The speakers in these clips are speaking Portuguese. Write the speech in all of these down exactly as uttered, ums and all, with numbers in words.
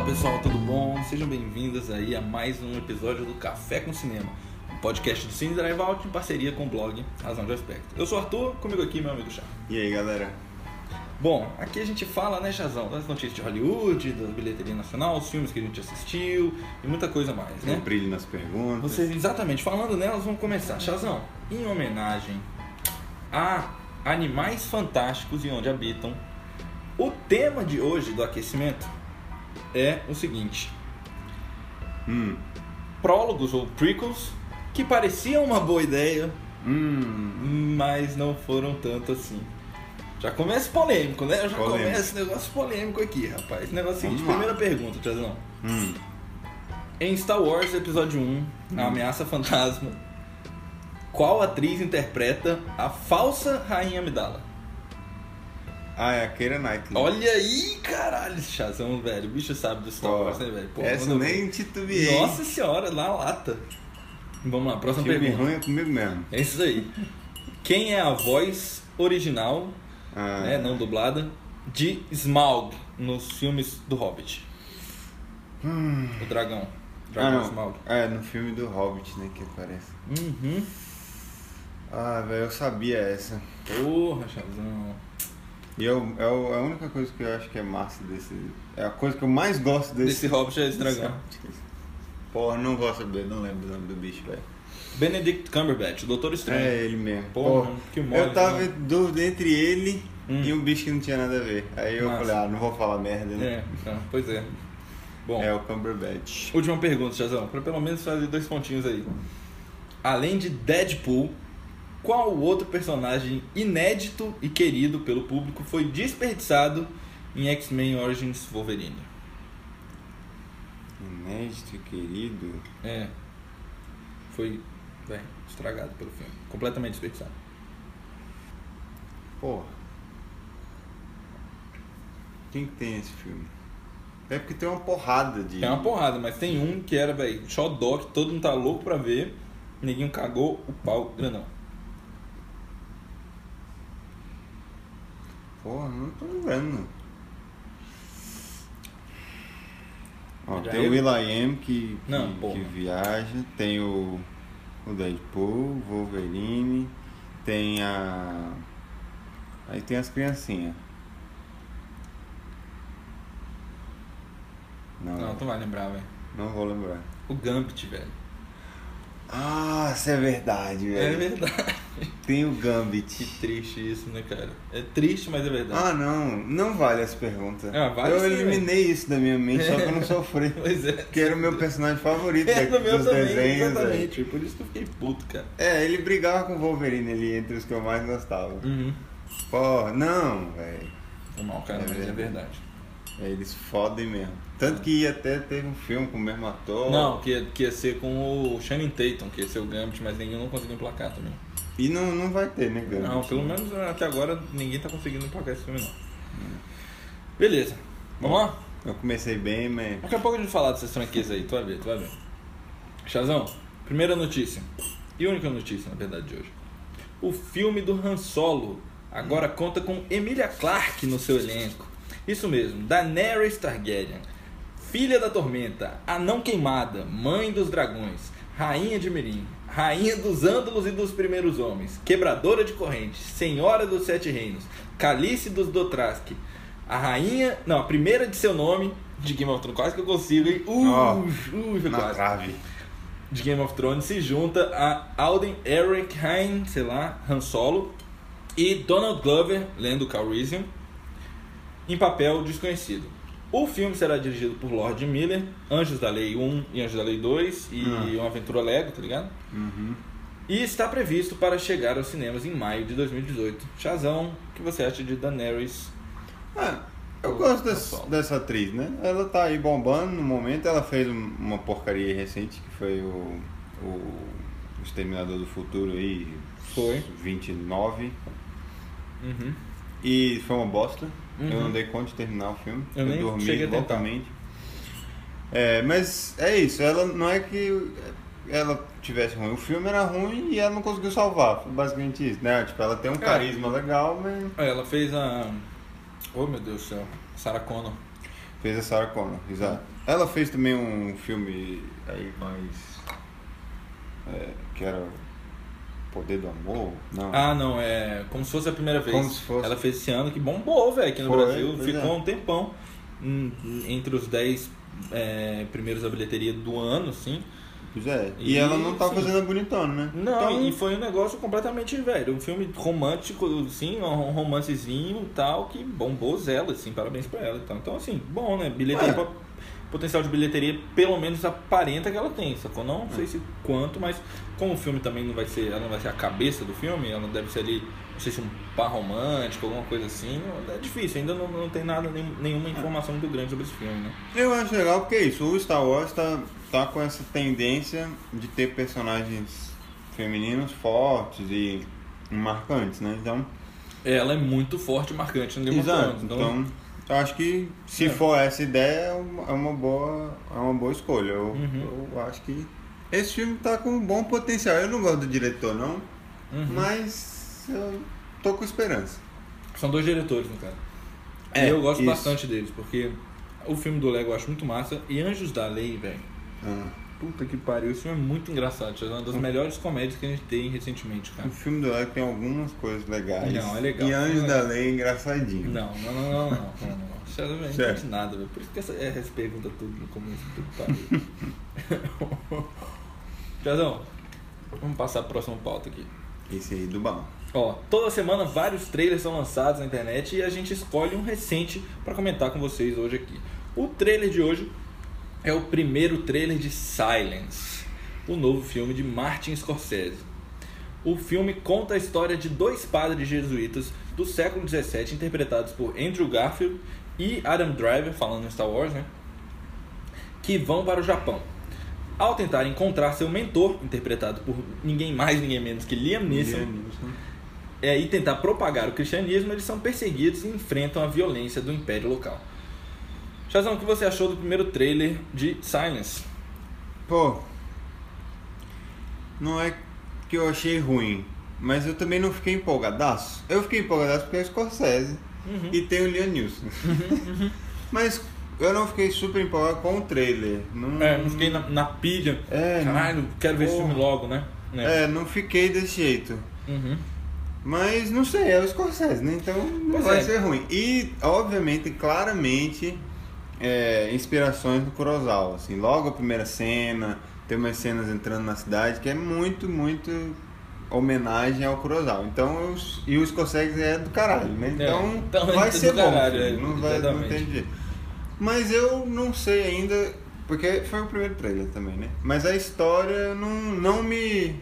pessoal, tudo bom? Sejam bem-vindos aí a mais um episódio do Café com Cinema, um podcast do Cine Drive Out em parceria com o blog Razão de Aspecto. Eu sou o Arthur, comigo aqui meu amigo Chá. E aí, galera? Bom, aqui a gente fala, né, Chazão, das notícias de Hollywood, da bilheteria nacional, os filmes que a gente assistiu e muita coisa mais, né? Um brilho nas perguntas. Vocês, exatamente, falando nelas, vamos começar. Chazão, em homenagem a animais fantásticos e onde habitam, o tema de hoje do aquecimento é o seguinte: Hum. prólogos ou prequels que pareciam uma boa ideia, Hum. mas não foram tanto assim. Já começa polêmico, né? Já Polêmico. começa esse negócio polêmico aqui, rapaz. Esse negócio é o seguinte, Vamos lá. primeira pergunta, Tiazão. Hum. Em Star Wars Episódio um, A Ameaça Fantasma, qual atriz interpreta a falsa Rainha Amidala? Ah, é a Keira Knightley. Olha aí, caralho, Chazão, velho. O bicho sabe do Star Pô, Wars, né, velho? Pô, essa manda nem ver. titubeei. Nossa senhora, na lata. Vamos lá, próxima Filme pergunta. ruim é comigo mesmo. É isso aí. Quem é a voz original, Ah. né, não dublada, de Smaug nos filmes do Hobbit? Hum. O dragão. Ah, Dragão não. Smaug. É, no filme do Hobbit, né, que aparece. Uhum. Ah, velho, eu sabia essa. Porra, Chazão. E eu, é o- é a única coisa que eu acho que é massa desse... É a coisa que eu mais gosto desse... Desse Hobbit é esse dragão. Porra, não vou saber, não lembro o nome do bicho, velho. Benedict Cumberbatch, o Doutor Estranho. É ele mesmo. Porra, Porra, que mole, eu tava né? em dúvida entre ele Hum. e um bicho que não tinha nada a ver. Aí eu Massa. falei, ah, não vou falar merda, né? É, então, pois é. Bom, É o Cumberbatch. última pergunta, Chazão, pra pelo menos fazer dois pontinhos aí. Além de Deadpool, qual outro personagem inédito e querido pelo público foi desperdiçado em X-Men Origins Wolverine? Inédito e querido. É, foi, bem, estragado pelo filme, completamente desperdiçado. Porra. Quem que tem esse filme? É porque tem uma porrada de... Tem uma porrada, mas tem um que era, velho, xodó, que todo mundo tá louco pra ver, ninguém cagou o pau grandão. Porra, não tô lembrando. Ó, Já tem eu? o will.i.am que, que, Não, porra. que viaja. Tem o, o Deadpool, Wolverine. Tem a... Aí tem as criancinhas. Não, Não, tu vai lembrar, velho. não vou lembrar. O Gambit, velho. Ah, isso é verdade, É velho. verdade. Tem o Que Gambit. triste isso, né, cara? É triste, mas é verdade. Ah, não. Não vale essa pergunta. Ah, vale eu sim, eliminei isso da minha mente, só pra eu não sofrer. Pois é. Que era o meu personagem favorito É da- do meu dos também, desenhos. velho. exatamente. Por isso que eu fiquei puto, cara. É, ele brigava com o Wolverine ali, entre os que eu mais gostava. Uhum. Porra, não, velho. Foi mal, cara, É mas é verdade. verdade. É, eles fodem mesmo. Tanto que ia até teve um filme com o mesmo ator. Não, que ia, que ia ser com o Channing Tatum, que ia ser o Gambit, mas nenhum não conseguiu emplacar também. E não, não vai ter, né, Gambit? Não, pelo menos até agora ninguém tá conseguindo emplacar esse filme, não. Beleza. Vamos lá? Eu comecei bem, mas... Daqui a pouco a gente falar dessas franquias aí, tu vai ver, tu vai ver. Chazão, primeira notícia. E única notícia, na verdade, de hoje. O filme do Han Solo agora conta com Emilia Clarke no seu elenco. Isso mesmo, Daenerys Targaryen, filha da tormenta, anã queimada, mãe dos dragões, rainha de Meereen, rainha dos Ândalos e dos primeiros homens, quebradora de correntes, senhora dos sete reinos, Calice dos Dothraki, a rainha, não, a primeira de seu nome, de Game of Thrones, quase que eu consigo, hein? Uh, Ó, uh, foi Na quase. trave. De Game of Thrones se junta a Alden Ehrenreich, sei lá, Han Solo, e Donald Glover, lendo Calrissian, em papel desconhecido. O filme será dirigido por Lord Miller, Anjos da Lei um e Anjos da Lei dois e Ah. Uma Aventura Lego, tá ligado? Uhum. E está previsto para chegar aos cinemas em maio de dois mil e dezoito. Chazão, o que você acha de Daenerys? Ah, eu O- gosto o dessa, Solo. dessa atriz, né? Ela tá aí bombando no momento. Ela fez um- uma porcaria recente que foi o, o Exterminador do Futuro aí. Foi. vinte e nove. Uhum. E foi uma bosta. Uhum. Eu não dei conta de terminar o filme. Eu nem dormi cheguei a tentar. loucamente. É, mas é isso. Ela não é que ela tivesse ruim. O filme era ruim e ela não conseguiu salvar. Foi basicamente isso, né? Tipo, ela tem um carisma legal, mas Ela fez a... Oh, meu Deus do céu. Sarah Connor. fez a Sarah Connor, exato. Ela fez também um filme aí mais... É, que era Poder do Amor? Não. Ah, não, é como se fosse a primeira vez. Como se fosse. Ela fez esse ano que bombou, velho, aqui no Foi, Brasil. pois Ficou é. um tempão hum, entre os dez é, primeiros da bilheteria do ano, assim. Pois é. E, E, ela não tá sim. fazendo a bonitona, né? Não, Então, e foi um negócio completamente, velho, um filme romântico, assim, um romancezinho e tal, que bombou zela, assim, parabéns pra ela e tal. Então, assim, bom, né, bilheteria, É. po- potencial de bilheteria, pelo menos aparenta que ela tem, sacou? Não sei se quanto, mas como o filme também não vai ser, ela não vai ser a cabeça do filme, ela deve ser ali, não sei se um par romântico, alguma coisa assim, é difícil, ainda não, não tem nada, nem- nenhuma informação muito grande sobre esse filme, né? eu acho legal porque é isso. O Star Wars tá, tá com essa tendência de ter personagens femininos fortes e marcantes, né? Então, Ela é muito forte e marcante no Game of exato. Thrones, Então, eu acho que se É. for essa ideia, é uma, é uma boa, é uma boa escolha. Eu, Uhum. eu acho que esse filme tá com um bom potencial. Eu não gosto do diretor, não, Uhum. mas eu tô com esperança. São dois diretores, no caso. É, e eu gosto isso. bastante deles, porque o filme do Lego eu acho muito massa. E Anjos da Lei, velho. Ah. Puta que pariu, esse filme é muito engraçado. É uma das melhores comédias que a gente tem recentemente, cara. O filme do Lego tem algumas coisas legais. Não, é legal. E Anjos É da legal. Lei é engraçadinho. Não, não, não, não, não. não, não. Isso não entende Certo. nada, velho. Por isso que essa, essa pergunta tudo no começo do pariu. Tiazão, vamos passar a próxima pauta aqui. Esse aí do bom. Ó, toda semana vários trailers são lançados na internet e a gente escolhe um recente para comentar com vocês hoje aqui. O trailer de hoje é o primeiro trailer de Silence, o novo filme de Martin Scorsese. O filme conta a história de dois padres jesuítas do século dezessete, interpretados por Andrew Garfield e Adam Driver, falando em Star Wars, né? Que vão para o Japão. Ao tentar encontrar seu mentor, interpretado por ninguém mais, ninguém menos que Liam Neeson, é, e tentar propagar o cristianismo, eles são perseguidos e enfrentam a violência do império local. Chazão, o que você achou do primeiro trailer de Silence? Pô, não é que eu achei ruim, mas eu também não fiquei empolgadaço. Eu fiquei empolgadaço porque é o Scorsese Uhum. e tem o Liam Neeson. Mas eu não fiquei super empolgado com o trailer. Não, É, não fiquei na, na pilha. É, Caralho, quero ver esse porra. filme logo, né? É, não fiquei desse jeito. Uhum. Mas não sei, é o Scorsese, né? Então não Pois vai é. ser ruim. E, obviamente, claramente, é, inspirações do Kurosawa. Assim, logo a primeira cena, tem umas cenas entrando na cidade que é muito, muito homenagem ao Kurosawa. Então, os- e o Scorsese é do caralho, né? É, Então, então vai é do ser bom. caralho, filho. é, não vai, não exatamente. tem jeito. Mas eu não sei ainda, porque foi o primeiro trailer também, né? Mas a história não, não me...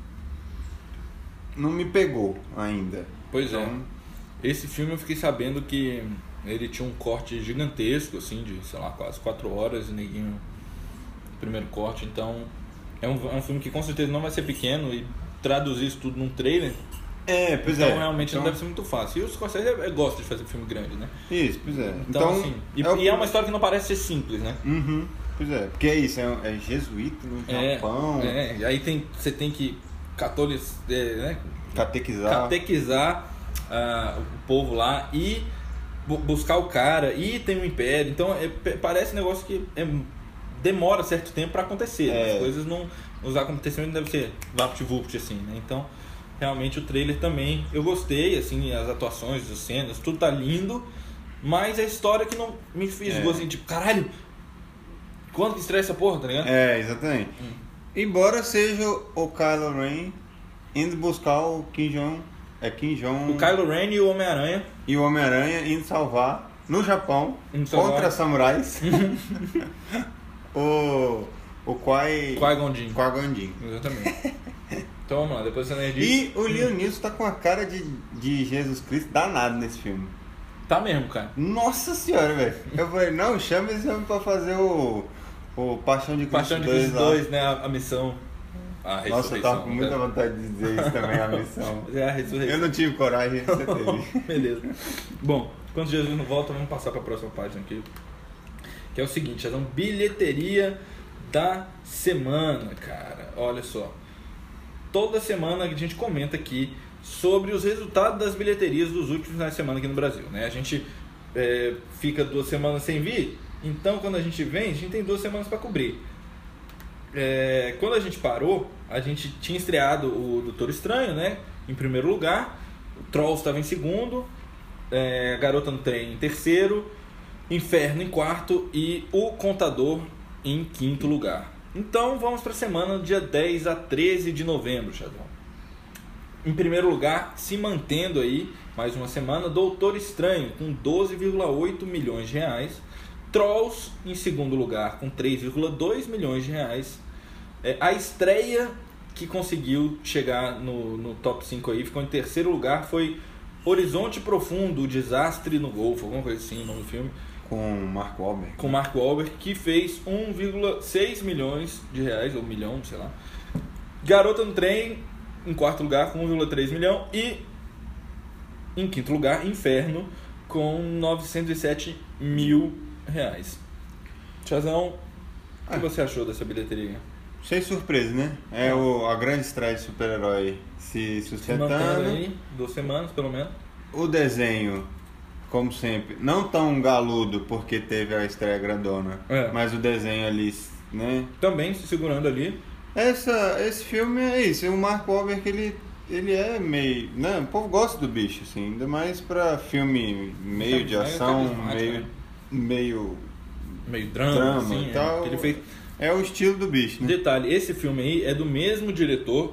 não me pegou ainda. Pois é. Então, Esse filme eu fiquei sabendo que ele tinha um corte gigantesco, assim, de, sei lá, quase quatro horas, e neguinho, primeiro corte. Então, é um, é um filme que com certeza não vai ser pequeno, e traduzir isso tudo num trailer, É, pois então é. realmente Então, não deve ser muito fácil. E o Scorsese é- é- gosta de fazer filme grande, né? Isso, pois é. Então, Então, assim, e, é o- e é uma história que não parece ser simples, né? Uhum, pois é. Porque é isso, é, é jesuíta no É, Japão, é, e aí tem, você tem que catolic, é, né? catequizar. catequizar ah, o povo lá e bu- buscar o cara, e tem um império. Então é, p- parece um negócio que é- demora certo tempo para acontecer. É. As coisas não. Os acontecimentos devem ser vapt-vupt, assim, né? Então, realmente o trailer também eu gostei, assim, as atuações, as cenas, tudo tá lindo, mas a história que não me fisgou, É. assim, tipo, caralho, quando que estreia essa porra, tá ligado? É, exatamente. Hum. Embora seja o Kylo Ren indo buscar o Kim Jong, é Kim Jong O Kylo Ren e o Homem-Aranha. e o Homem-Aranha indo salvar no Japão Indo salvar. contra samurais o o Qui Qui-Gon Jinn. Qui-Gon Jinn. Exatamente. Então vamos lá, depois você disso. E o Liam Neeson tá com a cara de, de Jesus Cristo danado nesse filme. Tá mesmo, cara. Nossa senhora, velho. Eu falei, não, chama esse homem pra fazer o, o Paixão de Cristo Paixão de dois Cristo lá. dois, né? A, a missão. A ressurreição. Nossa, eu tava com muita né? vontade de dizer isso também, a missão. É a ressurreição. Eu não tive coragem, você teve. Beleza. Bom, enquanto Jesus não volta, vamos passar para a próxima página aqui. Que é o seguinte, é uma bilheteria da semana, cara. Olha só. Toda semana a gente comenta aqui sobre os resultados das bilheterias dos últimos finais de semana aqui no Brasil, né? A gente é, fica duas semanas sem vir, Então, quando a gente vem, a gente tem duas semanas para cobrir. É, quando a gente parou, a gente tinha estreado o Doutor Estranho, né? Em primeiro lugar. O Trolls estava em segundo. É, Garota no Trem em terceiro. Inferno em quarto. E O Contador em quinto lugar. Então, vamos para a semana dia dez a treze de novembro, Xadrão. Em primeiro lugar, se mantendo aí, mais uma semana, Doutor Estranho, com doze vírgula oito milhões de reais. Trolls, em segundo lugar, com três vírgula dois milhões de reais. É, a estreia que conseguiu chegar no, no top cinco aí, ficou em terceiro lugar, foi Horizonte Profundo, o Desastre no Golfo, alguma coisa assim, o nome do filme. Com Mark Wahlberg. Com Mark Wahlberg, que fez um vírgula seis milhões de reais, ou milhão, sei lá. Garota no Trem, em quarto lugar, com um vírgula três milhão. E, em quinto lugar, Inferno, com novecentos e sete mil reais. Chazão, o que ah. você achou dessa bilheteria? Sem surpresa, né? É o, a grande estreia de super-herói se sustentando. Se mantendo aí, duas semanas, pelo menos. O desenho, como sempre, não tão galudo, porque teve a estreia grandona, é. mas o desenho ali, né? Também se segurando ali. Essa, esse filme é isso, o Mark Wahlberg, ele, ele é meio... Né? O povo gosta do bicho, assim, ainda mais pra filme meio de ação, meio... Né? meio... meio drama, drama assim, e tal. É. Ele fez... é o estilo do bicho, né? Detalhe, esse filme aí é do mesmo diretor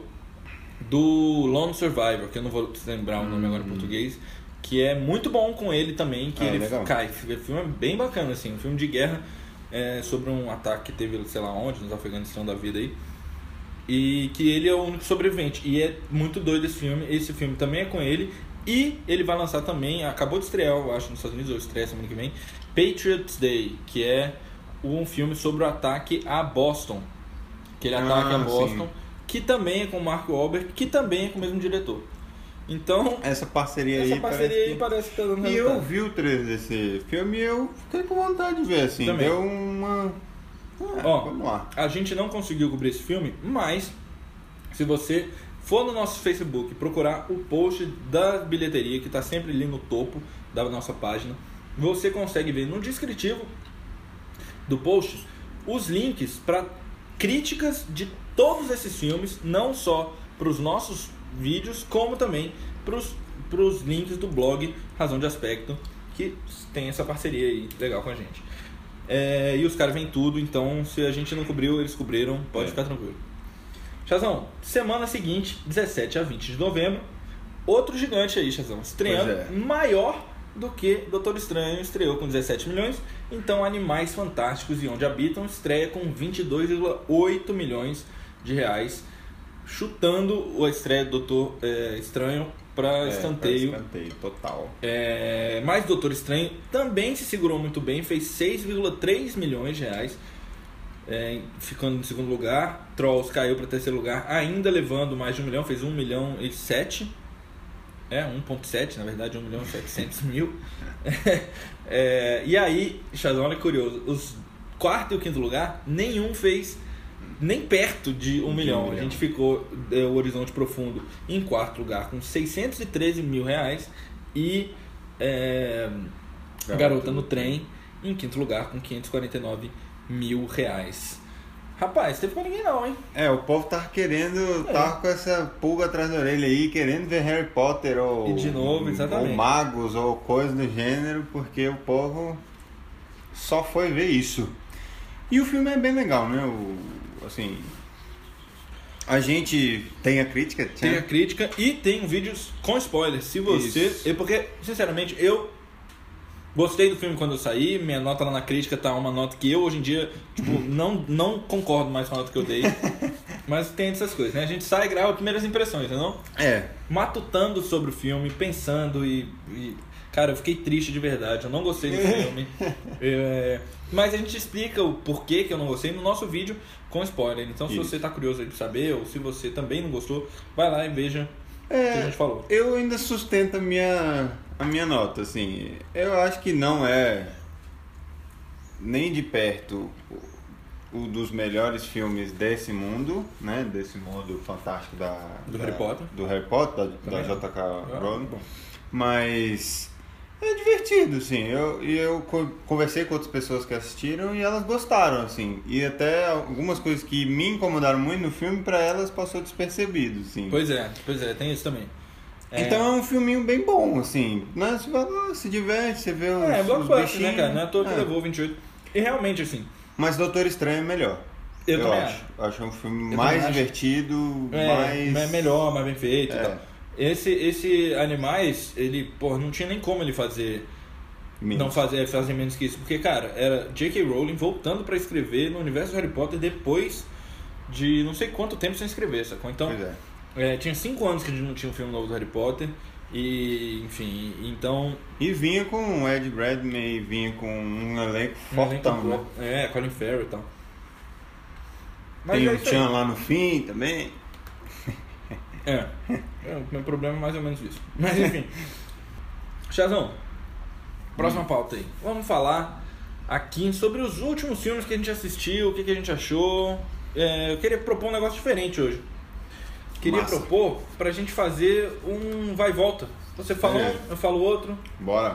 do Lone Survivor, que eu não vou lembrar o nome hum. agora em português, que é muito bom com ele também, que ah, ele legal. cai. O filme é bem bacana, assim, um filme de guerra é, sobre um ataque que teve, sei lá onde, nos Afeganistão da vida aí. E que ele é o único sobrevivente. E é muito doido esse filme. Esse filme também é com ele. E ele vai lançar também, acabou de estrear, eu acho, nos Estados Unidos, ou estreia semana que vem, Patriots Day, que é um filme sobre o ataque a Boston. Aquele ataque ah, a Boston, sim. que também é com o Mark Wahlberg, que também é com o mesmo diretor. Então, essa parceria essa aí parceria parece aí que... parece que tá dando E resultado. eu vi o trailer desse filme e eu fiquei com vontade de ver, assim. Também. Deu uma... É, Ó, vamos lá. A gente não conseguiu cobrir esse filme, mas se você for no nosso Facebook procurar o post da bilheteria, que está sempre ali no topo da nossa página, você consegue ver no descritivo do post os links para críticas de todos esses filmes, não só para os nossos vídeos, como também para os links do blog Razão de Aspecto, que tem essa parceria aí legal com a gente. É, e os caras vêm tudo, então se a gente não cobriu, eles cobriram, pode é. ficar tranquilo. Chazão, semana seguinte, dezessete a vinte de novembro, outro gigante aí, Chazão, estreando é. maior do que Doutor Estranho, estreou com dezessete milhões, então Animais Fantásticos e Onde Habitam estreia com vinte e dois vírgula oito milhões de reais, chutando a estreia do Doutor é, Estranho para é, escanteio. Pra escanteio total. É, mas Doutor Estranho também se segurou muito bem, fez seis vírgula três milhões de reais, é, ficando em segundo lugar. Trolls caiu para terceiro lugar, ainda levando mais de um milhão, fez um milhão e sete. É, um vírgula sete, na verdade, um milhão e setecentos mil. É, e aí, Chazão, olha que curioso, os quarto e o quinto lugar, nenhum fez nem perto de um milhão. milhão. A gente ficou, é, o Horizonte Profundo em quarto lugar com seiscentos e treze mil reais e é, Garota. Garota no Trem em quinto lugar com quinhentos e quarenta e nove mil reais. Rapaz, teve pra ninguém não, hein? É, o povo tava querendo, é. tava com essa pulga atrás da orelha aí, querendo ver Harry Potter ou... E de novo, exatamente. Ou magos, ou coisa do gênero, porque o povo só foi ver isso. E o filme é bem legal, né? O, assim, a gente tem a crítica. Tem tinha... a crítica e tem vídeos com spoilers. Se você... Eu, porque, sinceramente, eu... gostei do filme quando eu saí, minha nota lá na crítica tá uma nota que eu hoje em dia tipo, não, não concordo mais com a nota que eu dei. Mas tem essas coisas, né? A gente sai e grava primeiras impressões, não? É. Matutando sobre o filme, pensando e, e... Cara, eu fiquei triste de verdade, eu não gostei do filme. É... Mas a gente explica o porquê que eu não gostei no nosso vídeo com spoiler. Então se Isso. você tá curioso aí pra saber, ou se você também não gostou, vai lá e veja é, o que a gente falou. Eu ainda sustento a minha... a minha nota, assim, eu acho que não é nem de perto o dos melhores filmes desse mundo, né, desse mundo fantástico da... Do da, Harry Potter. Do Harry Potter, da, da J K. Rowling, mas É divertido, assim. Eu, e eu co- conversei com outras pessoas que assistiram e elas gostaram, assim. E até algumas coisas que me incomodaram muito no filme, pra elas passou despercebido, assim. Pois é, pois é, tem isso também. É, Então é um filminho bem bom, assim. Né? Você vai lá, se diverte, você vê os, é, os blockbuster, né, bichinhos. cara? Não é à toa que É. levou vinte e oito. E realmente, assim, Mas Doutor Estranho é melhor. eu, também acho. acho. Eu acho um filme Eu mais também acho. divertido, É, mais... é melhor, mais bem feito É. e tal. Esse, esse Animais, ele, pô, não tinha nem como ele fazer... Menos. Não fazer, fazer menos que isso. Porque, cara, era J K. Rowling voltando pra escrever no universo do Harry Potter depois de não sei quanto tempo sem escrever, sacou? Então, Pois é. é, tinha cinco anos que a gente não tinha um filme novo do Harry Potter. E, enfim, então... E vinha com o Ed Redmayne, vinha com um elenco um elenco fortão, né? pro- É, Colin Farrell e tal. Mas Tem é o isso aí. Chan lá no fim também. É, é, o meu problema é mais ou menos isso. Mas enfim. Chazão, próxima pauta aí. Vamos falar aqui sobre os últimos filmes que a gente assistiu, o que, que a gente achou. É, eu queria propor um negócio diferente hoje. Queria Massa. propor pra gente fazer um vai e volta. Você fala É. um, eu falo outro. Bora.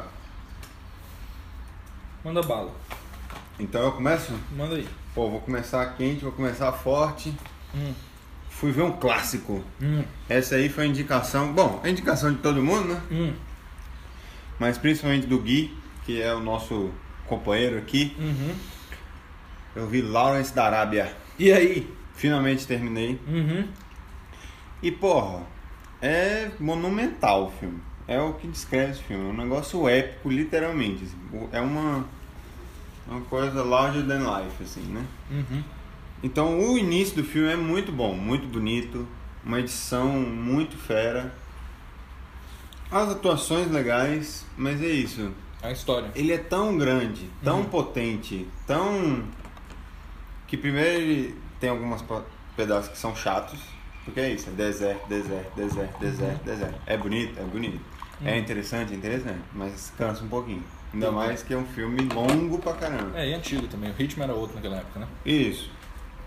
Manda bala. Então eu começo? Manda aí. Pô, vou começar quente, vou começar forte. Hum, Fui ver um clássico. hum, Essa aí foi a indicação... Bom, a indicação de todo mundo, né? hum, Mas principalmente do Gui, que é o nosso companheiro aqui. uhum. Eu vi Lawrence da Arábia. E aí? Finalmente terminei. Uhum. E, porra, é monumental o filme. É o que descreve esse filme. É um negócio épico, literalmente. assim. É uma, uma coisa larger than life, assim, né? Uhum. Então, o início do filme é muito bom, muito bonito. Uma edição muito fera. As atuações legais, mas é isso. A história. Ele é tão grande, tão Uhum. potente, tão... que primeiro ele tem alguns pedaços que são chatos, porque é isso, é deserto, deserto, deserto, deserto, deserto. É bonito, é bonito. É interessante, é interessante, mas cansa um pouquinho. Ainda mais que é um filme longo pra caramba. É, e antigo também. O ritmo era outro naquela época, né? Isso.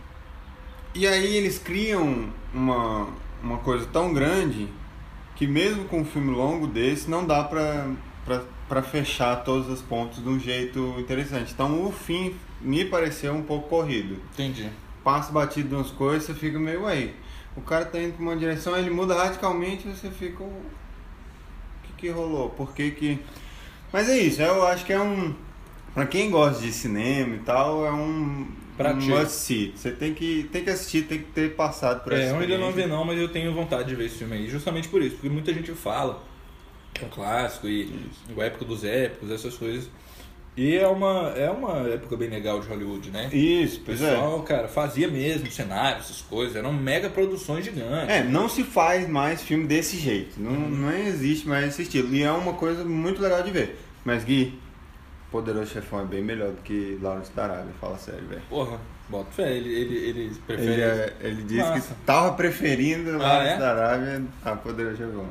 E aí eles criam uma, uma coisa tão grande que mesmo com um filme longo desse não dá pra, pra, pra fechar todos os pontos de um jeito interessante. Então o fim me pareceu um pouco corrido. Entendi. Passa batido de umas coisas, você fica meio aí. O cara tá indo pra uma direção, ele muda radicalmente e você fica... O que que rolou? Por que que... Mas é isso, eu acho que é um... Pra quem gosta de cinema e tal, é um... Pra um ti. must see. Você tem que, tem que assistir, tem que ter passado por essa É, eu ainda não vi experiência. não, mas eu tenho vontade de ver esse filme aí, justamente por isso, porque muita gente fala que é um clássico e o épico dos épicos, essas coisas. E é uma, é uma época bem legal de Hollywood, né? Isso, O pois é. pessoal, cara, fazia mesmo cenários, essas coisas, eram mega produções gigantes. É, não se faz mais filme desse jeito. Não, não existe mais esse estilo. E é uma coisa muito legal de ver. Mas, Gui, Poderoso Chefão é bem melhor do que Lawrence da Arábia, fala sério, velho. Porra, bota fé, ele, ele, ele prefere... Ele, é- ele disse Massa. que tava preferindo Lawrence é? da Arábia a Poderoso Chefão.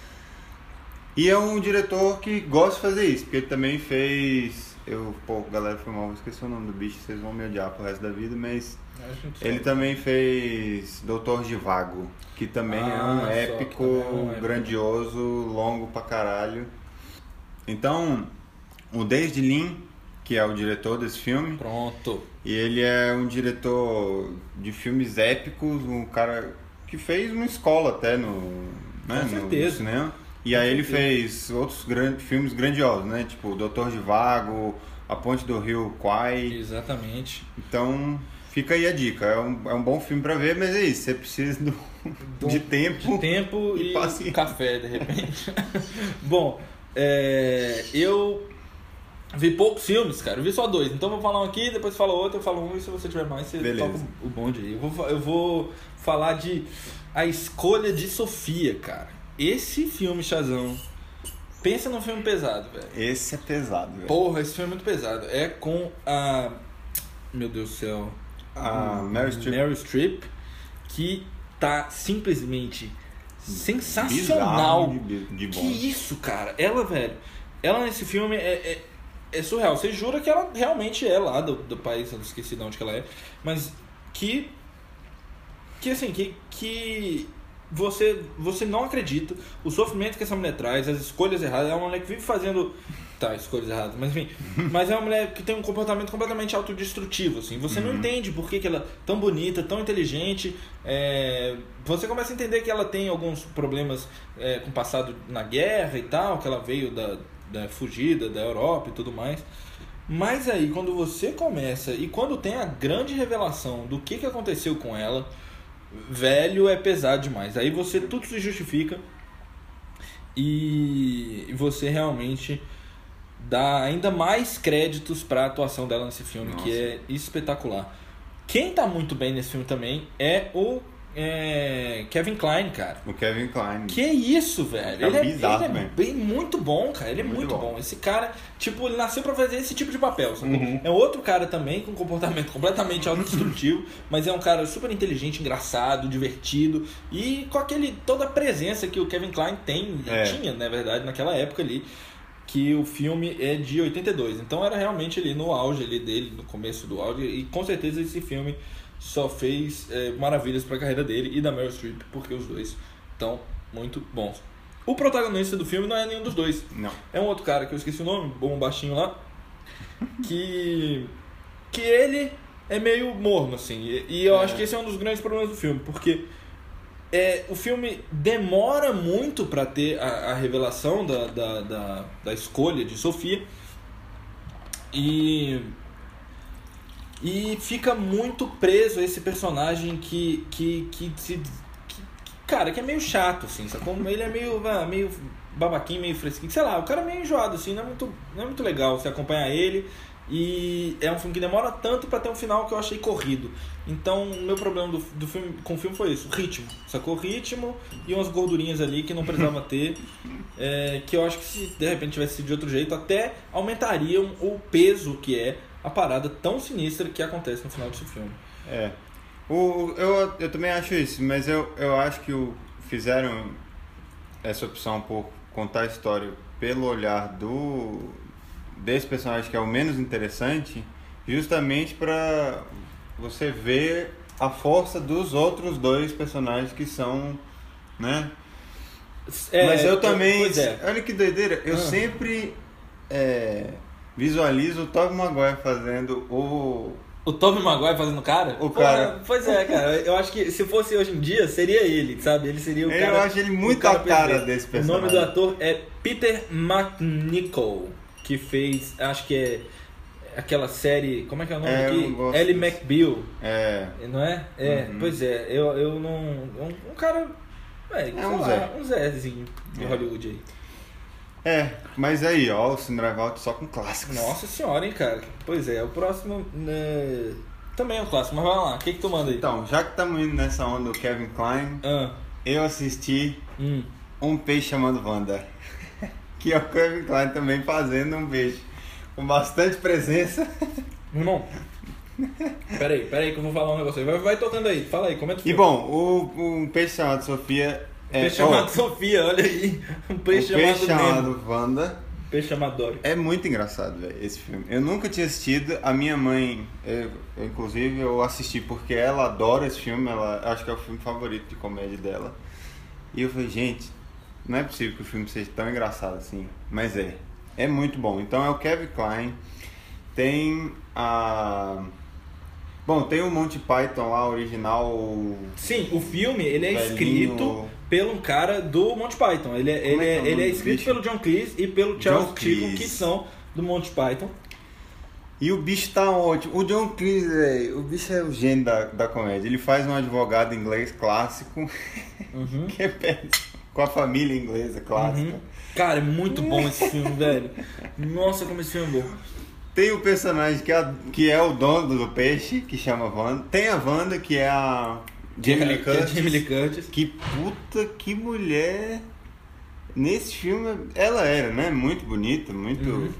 E é um diretor que gosta de fazer isso, porque ele também fez... Eu, pô, galera, foi mal, eu esqueci o nome do bicho, vocês vão me odiar pro resto da vida, mas... A gente Ele sabe. também fez Doutor Zhivago, que também é Ah, um só que épico, também é um épico. grandioso, longo pra caralho. Então, o David Lean, que é o diretor desse filme, Pronto. e ele é um diretor de filmes épicos, um cara que fez uma escola até no, né, Com no- certeza. no cinema. E Com aí ele certeza. fez outros gran- filmes grandiosos, né? Tipo Doutor Zhivago, A Ponte do Rio Kwai. Exatamente. Então, fica aí a dica. É um, é um bom filme pra ver, mas é isso. Você precisa do, de tempo. De tempo e e, paciência. café, de repente. Bom, é, eu vi poucos filmes, cara. Eu vi só dois. Então eu vou falar um aqui, depois fala outro, eu falo um. E se você tiver mais, você Beleza. toca o bonde aí. Eu vou, fa- eu vou falar de A Escolha de Sofia, cara. Esse filme, Chazão, pensa num filme pesado, velho. Esse é pesado, velho. Porra, esse filme é muito pesado. É com a... Meu Deus do céu. A Meryl Streep. Meryl Streep, que tá simplesmente sensacional. Bizarro de, de bom. Que isso, cara? Ela, velho, ela nesse filme é, é, é surreal. Você jura que ela realmente é lá do, do país, eu não esqueci de onde que ela é, mas que... Que assim, que... que você, você não acredita o sofrimento que essa mulher traz, as escolhas erradas. É uma mulher que vive fazendo... Tá, escolhas erradas, mas enfim. Mas é uma mulher que tem um comportamento completamente autodestrutivo, assim. Você não Uhum. entende por que, que ela é tão bonita, tão inteligente. É... Você começa a entender que ela tem alguns problemas é, com o passado na guerra e tal, que ela veio da, da fugida da Europa e tudo mais. Mas aí, quando você começa, e quando tem a grande revelação do que, que aconteceu com ela, velho, é pesado demais. Aí você, tudo se justifica e você realmente dá ainda mais créditos para a atuação dela nesse filme, Nossa. que é espetacular. Quem tá muito bem nesse filme também é o é, Kevin Kline, cara. O Kevin Kline. Que isso, velho? É ele é, bizarro, ele é velho. bem, muito bom, cara. Ele é muito, Muito bom. bom. Esse cara, tipo, ele nasceu pra fazer esse tipo de papel, sacou? Uhum. É outro cara também com um comportamento completamente autodestrutivo, mas é um cara super inteligente, engraçado, divertido e com aquele toda a presença que o Kevin Kline tem, É. tinha, na verdade, naquela época ali, que o filme é de oitenta e dois. Então era realmente ali no auge ali dele, no começo do auge, e com certeza esse filme só fez é, maravilhas para a carreira dele e da Meryl Streep, porque os dois estão muito bons. O protagonista do filme não é nenhum dos dois. Não. É um outro cara que eu esqueci o nome, bom baixinho lá, que que ele é meio morno, assim. E, e eu É. acho que esse é um dos grandes problemas do filme, porque é, o filme demora muito para ter a, a revelação da, da, da, da escolha de Sofia e e fica muito preso a esse personagem que que que, se, que cara, que é meio chato, assim, sacou? Ele é meio ah, meio babaquinho, meio fresquinho, sei lá, o cara é meio enjoado, assim, não é muito, não é muito legal você acompanhar ele. E é um filme que demora tanto pra ter um final que eu achei corrido. Então o meu problema do, do filme, com o filme foi isso, o ritmo, sacou? Ritmo e umas gordurinhas ali que não precisava ter, é, que eu acho que se de repente tivesse sido de outro jeito até aumentariam o peso que é a parada tão sinistra que acontece no final desse filme. É. O, eu, eu também acho isso, mas eu, eu acho que o, fizeram essa opção por contar a história pelo olhar do desse personagem que é o menos interessante, justamente para você ver a força dos outros dois personagens que são, né? É, Mas eu também, pois é. olha que doideira, eu Ah. sempre é, visualizo o Tobey Maguire fazendo o O Tobey Maguire fazendo cara? O Pô, cara. Pois é, cara. Eu acho que se fosse hoje em dia, seria ele, sabe? Ele seria o Eu cara... acho ele o muito a cara perfeito. desse O personagem. nome do ator é Peter McNichol, que fez, acho que é aquela série... Como é que é o nome É, eu aqui? não gosto Ellie disso. McBeal, É, não é? É, Uhum. pois é. Eu, eu não... Um, um cara... É, sei um lá, Zé. Um Zézinho de É. Hollywood aí. é, mas aí, ó, o Cine Drive Out só com clássicos. Nossa senhora, hein, cara. Pois é, o próximo... Né, também é um clássico, mas vai lá. O que que tu manda aí? Então, já que estamos indo nessa onda do Kevin Kline, Ah, eu assisti hum. Um Peixe Chamado Wanda, que é o Kevin Kline também fazendo um peixe, com bastante presença. Meu irmão, peraí, peraí que eu vou falar um negócio aí. Vai, vai tocando aí, fala aí, comenta o E filme. bom, o, um Peixe Chamado Sofia é... Peixe chamado ó, Sofia, olha aí. Um o peixe Peixe chamado Nemo. Chamado Wanda Peixe chamado Dory. é muito engraçado, velho, esse filme. Eu nunca tinha assistido, a minha mãe, eu, eu, inclusive, eu assisti porque ela adora esse filme, ela acho que é o filme favorito de comédia dela. E eu falei, gente, não é possível que o filme seja tão engraçado assim, mas é. É muito bom. Então é o Kevin Kline, tem a... Bom, tem o Monty Python lá, original... Sim, o filme ele é Velhinho. escrito pelo um cara do Monty Python. Ele é, ele é é, que é o ele é nome do escrito bicho? pelo John Cleese e pelo Charles John Chico, Cleese. que são do Monty Python. E o bicho tá ótimo. O John Cleese, velho, o bicho é o gênio da, da comédia. Ele faz um advogado inglês clássico, Uhum. que é péssimo, com a família inglesa clássica. Uhum. Cara, é muito bom esse filme, velho. Nossa, como esse filme é bom. Tem o personagem que é, que é o dono do peixe, que chama Wanda. Tem a Wanda, que é a Jamie Lee Que é Curtis. Jamie Lee Curtis. Que puta, que mulher... Nesse filme, ela era, né? Muito bonita, muito... Uhum.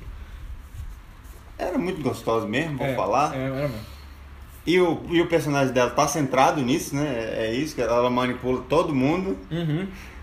Era muito gostosa mesmo, vou É, falar. É, era mesmo. E o, e o personagem dela tá centrado nisso, né? É, é isso, que ela manipula todo mundo. Uhum.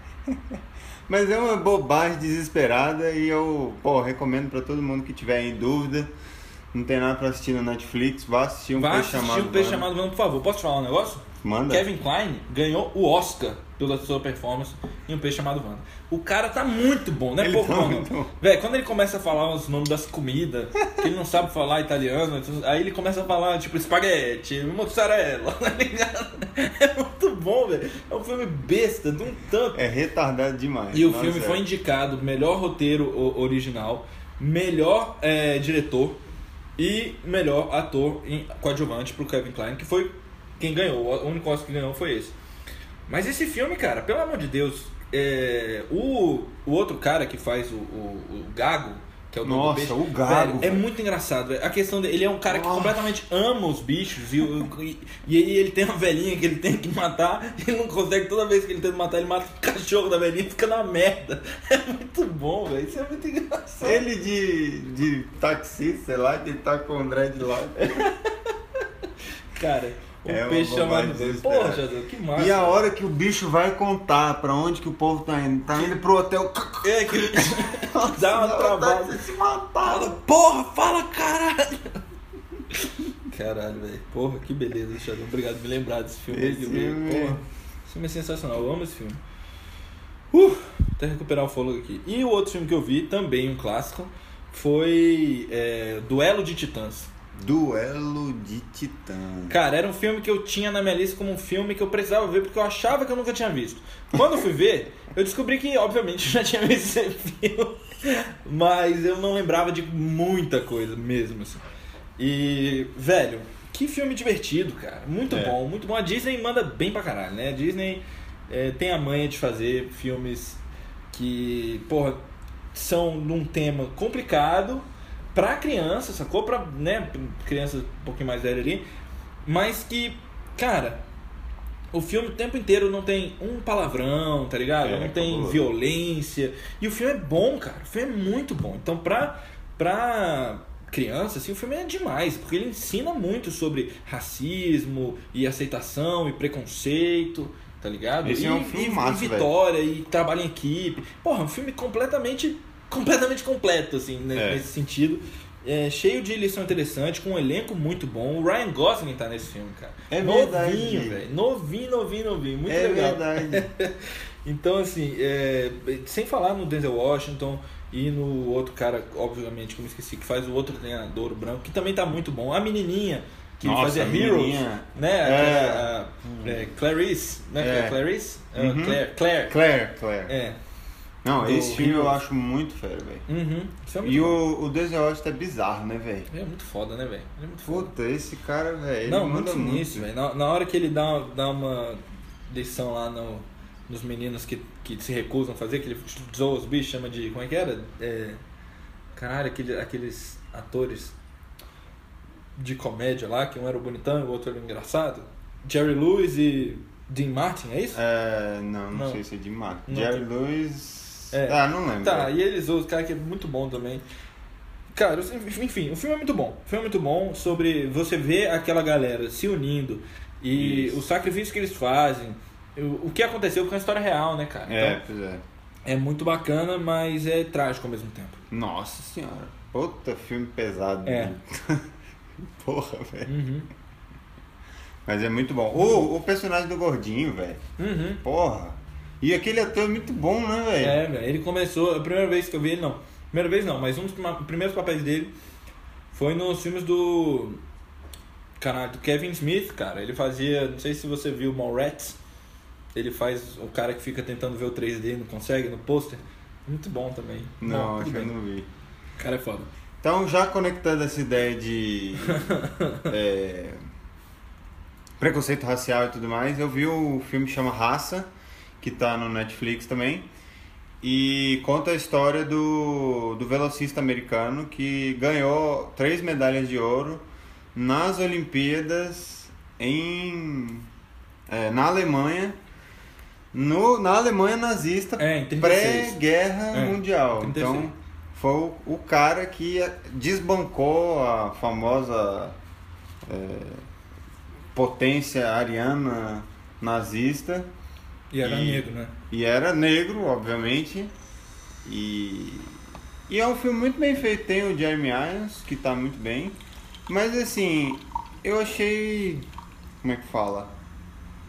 Mas é uma bobagem desesperada e eu, pô, recomendo pra todo mundo que tiver em dúvida. Não tem nada pra assistir no Netflix, vá assistir um Vá peixe assistir chamado um peixe Wanda. chamado Wanda, por favor. Posso te falar um negócio? Manda. Kevin Kline ganhou o Oscar pela sua performance em Um Peixe Chamado Wanda. O cara tá muito bom, né? Ele Pouco tá não. muito bom. Velho, quando ele começa a falar os nomes das comidas, que ele não sabe falar italiano, aí ele começa a falar, tipo, espaguete, mozzarella, tá ligado? É muito bom, velho. É um filme besta, de um tanto. É retardado demais. E o Nossa, filme é. foi indicado melhor roteiro o- original, melhor é, diretor e melhor ator em coadjuvante pro Kevin Kline, que foi quem ganhou. O único Oscar que ganhou foi esse. Mas esse filme, cara, pelo amor de Deus, é, o, o outro cara que faz o, o, o Gago, que é o dono do Nossa, peixe, o Gago, velho, é velho. muito engraçado. Velho. A questão dele, ele é um cara que Nossa. completamente ama os bichos e, o- e, e aí ele tem uma velhinha que ele tem que matar e ele não consegue. Toda vez que ele tenta matar, ele mata o cachorro da velhinha e fica na merda. É muito bom, velho. Isso é muito engraçado. Ele de, de taxista, sei lá, que ele tá com o André de lá. Cara, o É uma peixe bobagem chamado... desesperada. Porra, Jesus, que massa. E a hora que o bicho vai contar pra onde que o povo tá indo, tá indo pro hotel. É que ele dá uma Dá vontade travada. de se matar. Fala, porra, fala caralho! Caralho, velho. Porra, que beleza, Xadão. Obrigado por me lembrar desse filme. aí, Esse que eu vi. filme- Porra, esse filme é sensacional. Eu amo esse filme. Uh, até recuperar o fôlego aqui. E o outro filme que eu vi, também um clássico, foi é, Duelo de Titãs. Duelo de Titã. Cara, era um filme que eu tinha na minha lista como um filme que eu precisava ver porque eu achava que eu nunca tinha visto. Quando eu fui ver, eu descobri que, obviamente, eu já tinha visto esse filme, mas eu não lembrava de muita coisa mesmo, assim. E, velho, que filme divertido, cara. Muito É. bom, muito bom. A Disney manda bem pra caralho, né? A Disney é, tem a manha de fazer filmes que, porra, são num tema complicado pra criança, sacou? Pra, né, crianças um pouquinho mais velhas ali, mas que, cara, o filme o tempo inteiro não tem um palavrão, tá ligado? É, não tem cabuloso. violência. E o filme é bom, cara. O filme é muito bom. Então, pra, pra criança, assim, o filme é demais, porque ele ensina muito sobre racismo e aceitação e preconceito, tá ligado? Esse e, é um filme e, massa, e velho. vitória, e trabalho em equipe. Porra, um filme completamente, completamente completo, assim, né, É. nesse sentido. É, cheio de lição interessante, com um elenco muito bom. O Ryan Gosling tá nesse filme, cara. É novinho, verdade. velho. Novinho, novinho, novinho. Muito É legal. verdade. Então, assim, é, sem falar no Denzel Washington e no outro cara, obviamente, que eu me esqueci, que faz o outro treinador, o branco, que também tá muito bom. A menininha que Nossa, fazia a Heroes, menininha. né? É. Aquela, a, é, Clarice, né? É. Clarice? É, Uhum. Claire. Claire. Claire, Claire. É. Não, Do esse filme eu Heroes. acho muito fera, velho. Uhum. Isso é muito E bom. o, o Denzel Washington é bizarro, né, velho? Ele é muito foda, né, velho? Ele é muito foda. Puta, esse cara, velho, ele Não, manda muito sinistro, velho. Na, na hora que ele dá, dá uma lição lá no, nos meninos que, que se recusam a fazer, que ele zoa os bichos, chama de. Como é que era? É, caralho, aquele, aqueles atores de comédia lá, que um era o bonitão e o outro era o engraçado. Jerry Lewis e Dean Martin, é isso? É, não, não, Não. sei se é de Marco. Não. Jerry Lewis. É. Ah, não lembro. Tá, e eles zoam os caras que é muito bom também. Cara, enfim, o filme é muito bom. O filme é muito bom sobre você ver aquela galera se unindo e Isso. o sacrifício que eles fazem. O, o que aconteceu com a história real, né, cara? É, Então, pois é. é muito bacana, mas é trágico ao mesmo tempo. Nossa senhora. Puta filme pesado. É. né? Porra, velho. Uhum. Mas é muito bom. O, o personagem do gordinho, velho. Uhum. Porra. E aquele ator é muito bom, né, velho? É, velho. Ele começou, a primeira vez que eu vi ele, não. Primeira vez não, mas um dos prima- primeiros papéis dele foi nos filmes do. Caralho, do Kevin Smith, cara. Ele fazia. Não sei se você viu Mallrats. Ele faz o cara que fica tentando ver o três D e não consegue no pôster. Muito bom também. Não, Bom, acho tudo que eu bem. não vi. O cara é foda. Então, já conectando essa ideia de é, preconceito racial e tudo mais, eu vi o filme que chama Raça, que tá no Netflix também, e conta a história do, do velocista americano que ganhou três medalhas de ouro nas Olimpíadas em, é, na Alemanha, no, na Alemanha nazista, É, em trinta e seis. pré-guerra É, mundial. trinta e seis. Então, foi o, o cara que desbancou a famosa é, potência ariana nazista. E era E- negro, né? E era negro, obviamente. E, e é um filme muito bem feito. Tem o Jeremy Irons, que tá muito bem. Mas assim, eu achei. Como é que fala?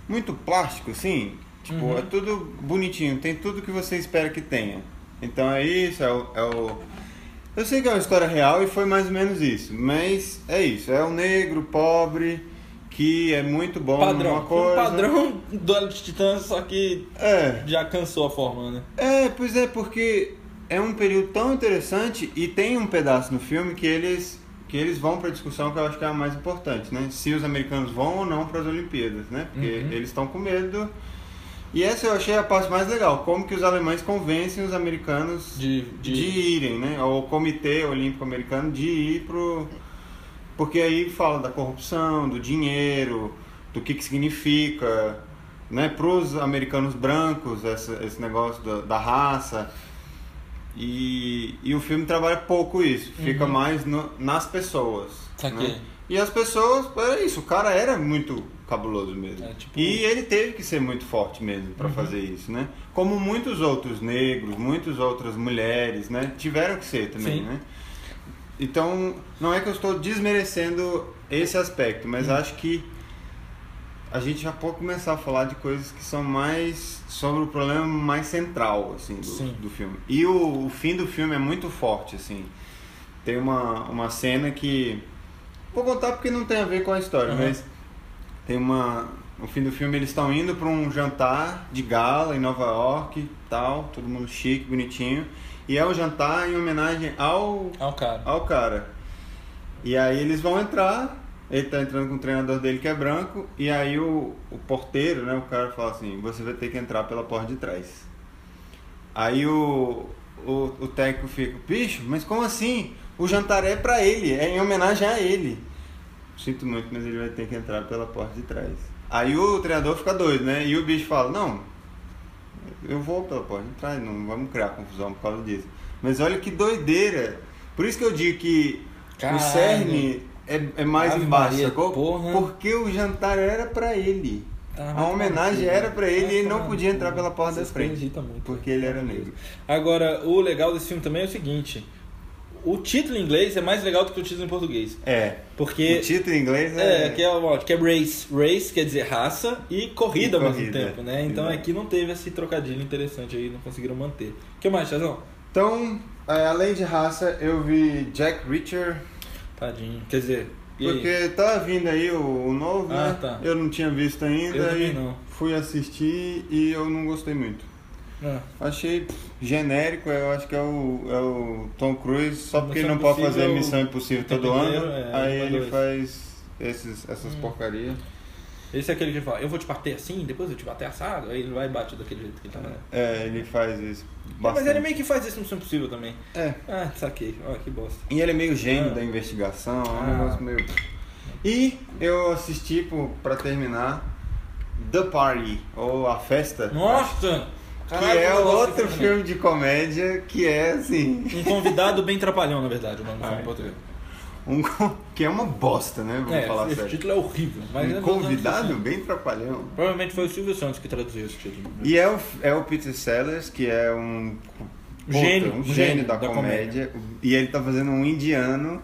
muito plástico, assim. Tipo, Uhum. é tudo bonitinho, tem tudo que você espera que tenha. Então é isso, é o, é o... Eu sei que é uma história real e foi mais ou menos isso, mas é isso, é o negro pobre que é muito bom Padrão. numa coisa. Um padrão do Duelo de Titãs, só que É, já cansou a forma, né? é, pois é, porque é um período tão interessante e tem um pedaço no filme que eles, que eles vão para a discussão que eu acho que é a mais importante, né? Se os americanos vão ou não para as Olimpíadas, né? Porque Uhum. eles estão com medo. E essa eu achei a parte mais legal, como que os alemães convencem os americanos De, de, de... irem, né? O Comitê Olímpico Americano de ir pro... Porque aí fala da corrupção, do dinheiro, do que que significa, né? Para os americanos brancos, essa, esse negócio da, da raça. E, e o filme trabalha pouco isso, fica Uhum. mais no, nas pessoas. Saquei. Né? E as pessoas, era isso, o cara era muito cabuloso mesmo. É, tipo- E ele teve que ser muito forte mesmo para Uhum. fazer isso, né? Como muitos outros negros, muitas outras mulheres, né? Tiveram que ser também, Sim. né? Então, não é que eu estou desmerecendo esse aspecto, mas Uhum. acho que a gente já pode começar a falar de coisas que são mais sobre o problema mais central, assim, do, Sim. do filme. E o, o fim do filme é muito forte, assim. Tem uma, uma cena que... Vou contar porque não tem a ver com a história, Uhum. mas tem uma... No fim do filme eles estão indo para um jantar de gala em Nova York, tal, todo mundo chique, bonitinho. E é um jantar em homenagem ao, Ah, o cara. ao cara. E aí eles vão entrar, ele tá entrando com o treinador dele que é branco, e aí o, o porteiro, né, o cara fala assim, você vai ter que entrar pela porta de trás. Aí o, o, o técnico fica, bicho, mas como assim? O jantar é pra ele, é em homenagem a ele. Sinto muito, mas ele vai ter que entrar pela porta de trás. Aí o treinador fica doido, né? E o bicho fala, não, eu vou pela porta de trás, não vamos criar confusão por causa disso. Mas olha que doideira. Por isso que eu digo que Caralho. o cerne é, é mais Ave embaixo, Maria, sacou? porra. Porque o jantar era pra ele. Ah, A homenagem era pra ele e ele não podia entrar pela porta da Essas coisas frente. irritam muito. Porque ele era negro. Agora, o legal desse filme também é o seguinte: o título em inglês é mais legal do que o título em português. É. Porque. O título em inglês É, é... que é, ó, que é race. Race quer dizer raça e corrida E ao mesmo corrida, tempo, né? Então exato. aqui não teve esse trocadilho interessante aí, não conseguiram manter. O que mais, Chazão? Então, é, além de raça, eu vi Jack Reacher. Tadinho. Quer dizer, e aí? Porque tava vindo aí o, o novo, Ah, né? tá. Eu não tinha visto ainda. Eu também e não. Fui assistir e eu não gostei muito. Ah, Achei pff, genérico, eu acho que é o, é o Tom Cruise, só porque ele Missão não pode fazer Impossível Missão Impossível o tempo todo ano, inteiro, é, aí ele ele mandou faz esses, essas Hum. porcarias. esse é aquele que fala, eu vou te bater assim, depois eu te bater assado, aí ele vai e bate daquele jeito que ele tá fazendo. É, ele faz isso É, mas bastante. ele meio que faz isso no Missão Impossível também. É, Ah, saquei. Olha que bosta. e ele é meio gênio Ah. da investigação, é um Ah. negócio meio... E eu assisti, pô, pra terminar, The Party, ou A Festa. Nossa! Que Caralho, é como eu gosto outro desse filme de comédia que é assim. Um convidado bem trapalhão, na verdade, o nome do filme Ah, em português. Um, co- que é uma bosta, né? Vamos É, falar esse sério. título é horrível. Mas é Um dos anos convidado sessenta. bem trapalhão. Provavelmente foi o Silvio Santos que traduziu esse título. E é o, é o Peter Sellers, que é um puta, Gênio, um um gênio, gênio da, da comédia. E ele tá fazendo um indiano.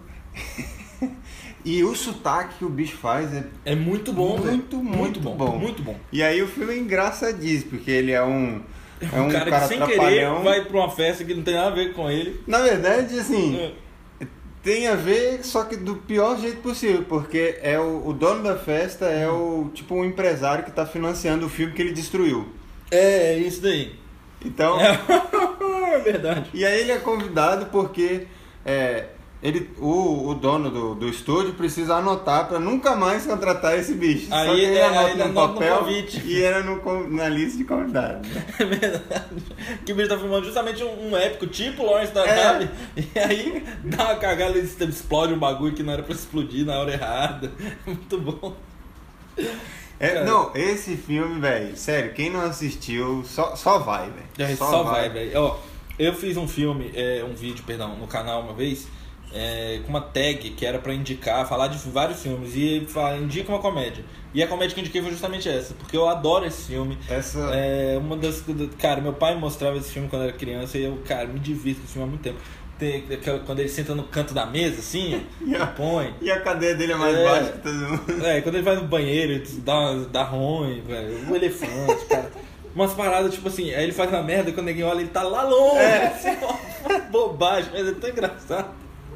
E o sotaque que o bicho faz é. É muito bom, velho. Muito, muito bom. bom. Muito bom. E aí o filme é engraçadíssimo, porque ele é um. É um um cara, cara, que sem querer trapalhão. vai pra uma festa que não tem nada a ver com ele. Na verdade, assim. É. Tem a ver, só que do pior jeito possível, porque é o, o dono da festa é o tipo um empresário que tá financiando o filme que ele destruiu. É, é isso daí. Então, É, é verdade. e aí ele é convidado porque é, ele, o, o dono do, do estúdio precisa anotar pra nunca mais contratar esse bicho. Aí só que ele é, anota aí ele no anota no papel convite. e era no, con- na lista de convidados. É verdade. Que o bicho tá filmando justamente um, um épico, tipo Lawrence da É. Nave. E aí dá uma cagada e explode um bagulho que não era pra explodir na hora errada. Muito bom. É, Cara. não, esse filme, velho, sério, quem não assistiu, só, só vai, velho. É, só, vai, velho. Ó, eu fiz um filme, é, um vídeo, perdão, no canal uma vez, é, com uma tag que era pra indicar, falar de vários filmes e fala, indica uma comédia. E a comédia que eu indiquei foi justamente essa, porque eu adoro esse filme. Essa. É uma das. Cara, meu pai me mostrava esse filme quando eu era criança e eu, cara, me divirto com esse filme há muito tempo. tem aquela, quando ele senta no canto da mesa, assim, e, a, põe. e a cadeira dele é mais é, baixa que todo mundo. É, quando ele vai no banheiro, ele dá, dá ruim, velho. Um elefante, cara. Umas paradas, tipo assim, aí ele faz uma merda, quando ninguém olha, ele tá lá longe. É. Assim, ó, bobagem, mas é tão engraçado.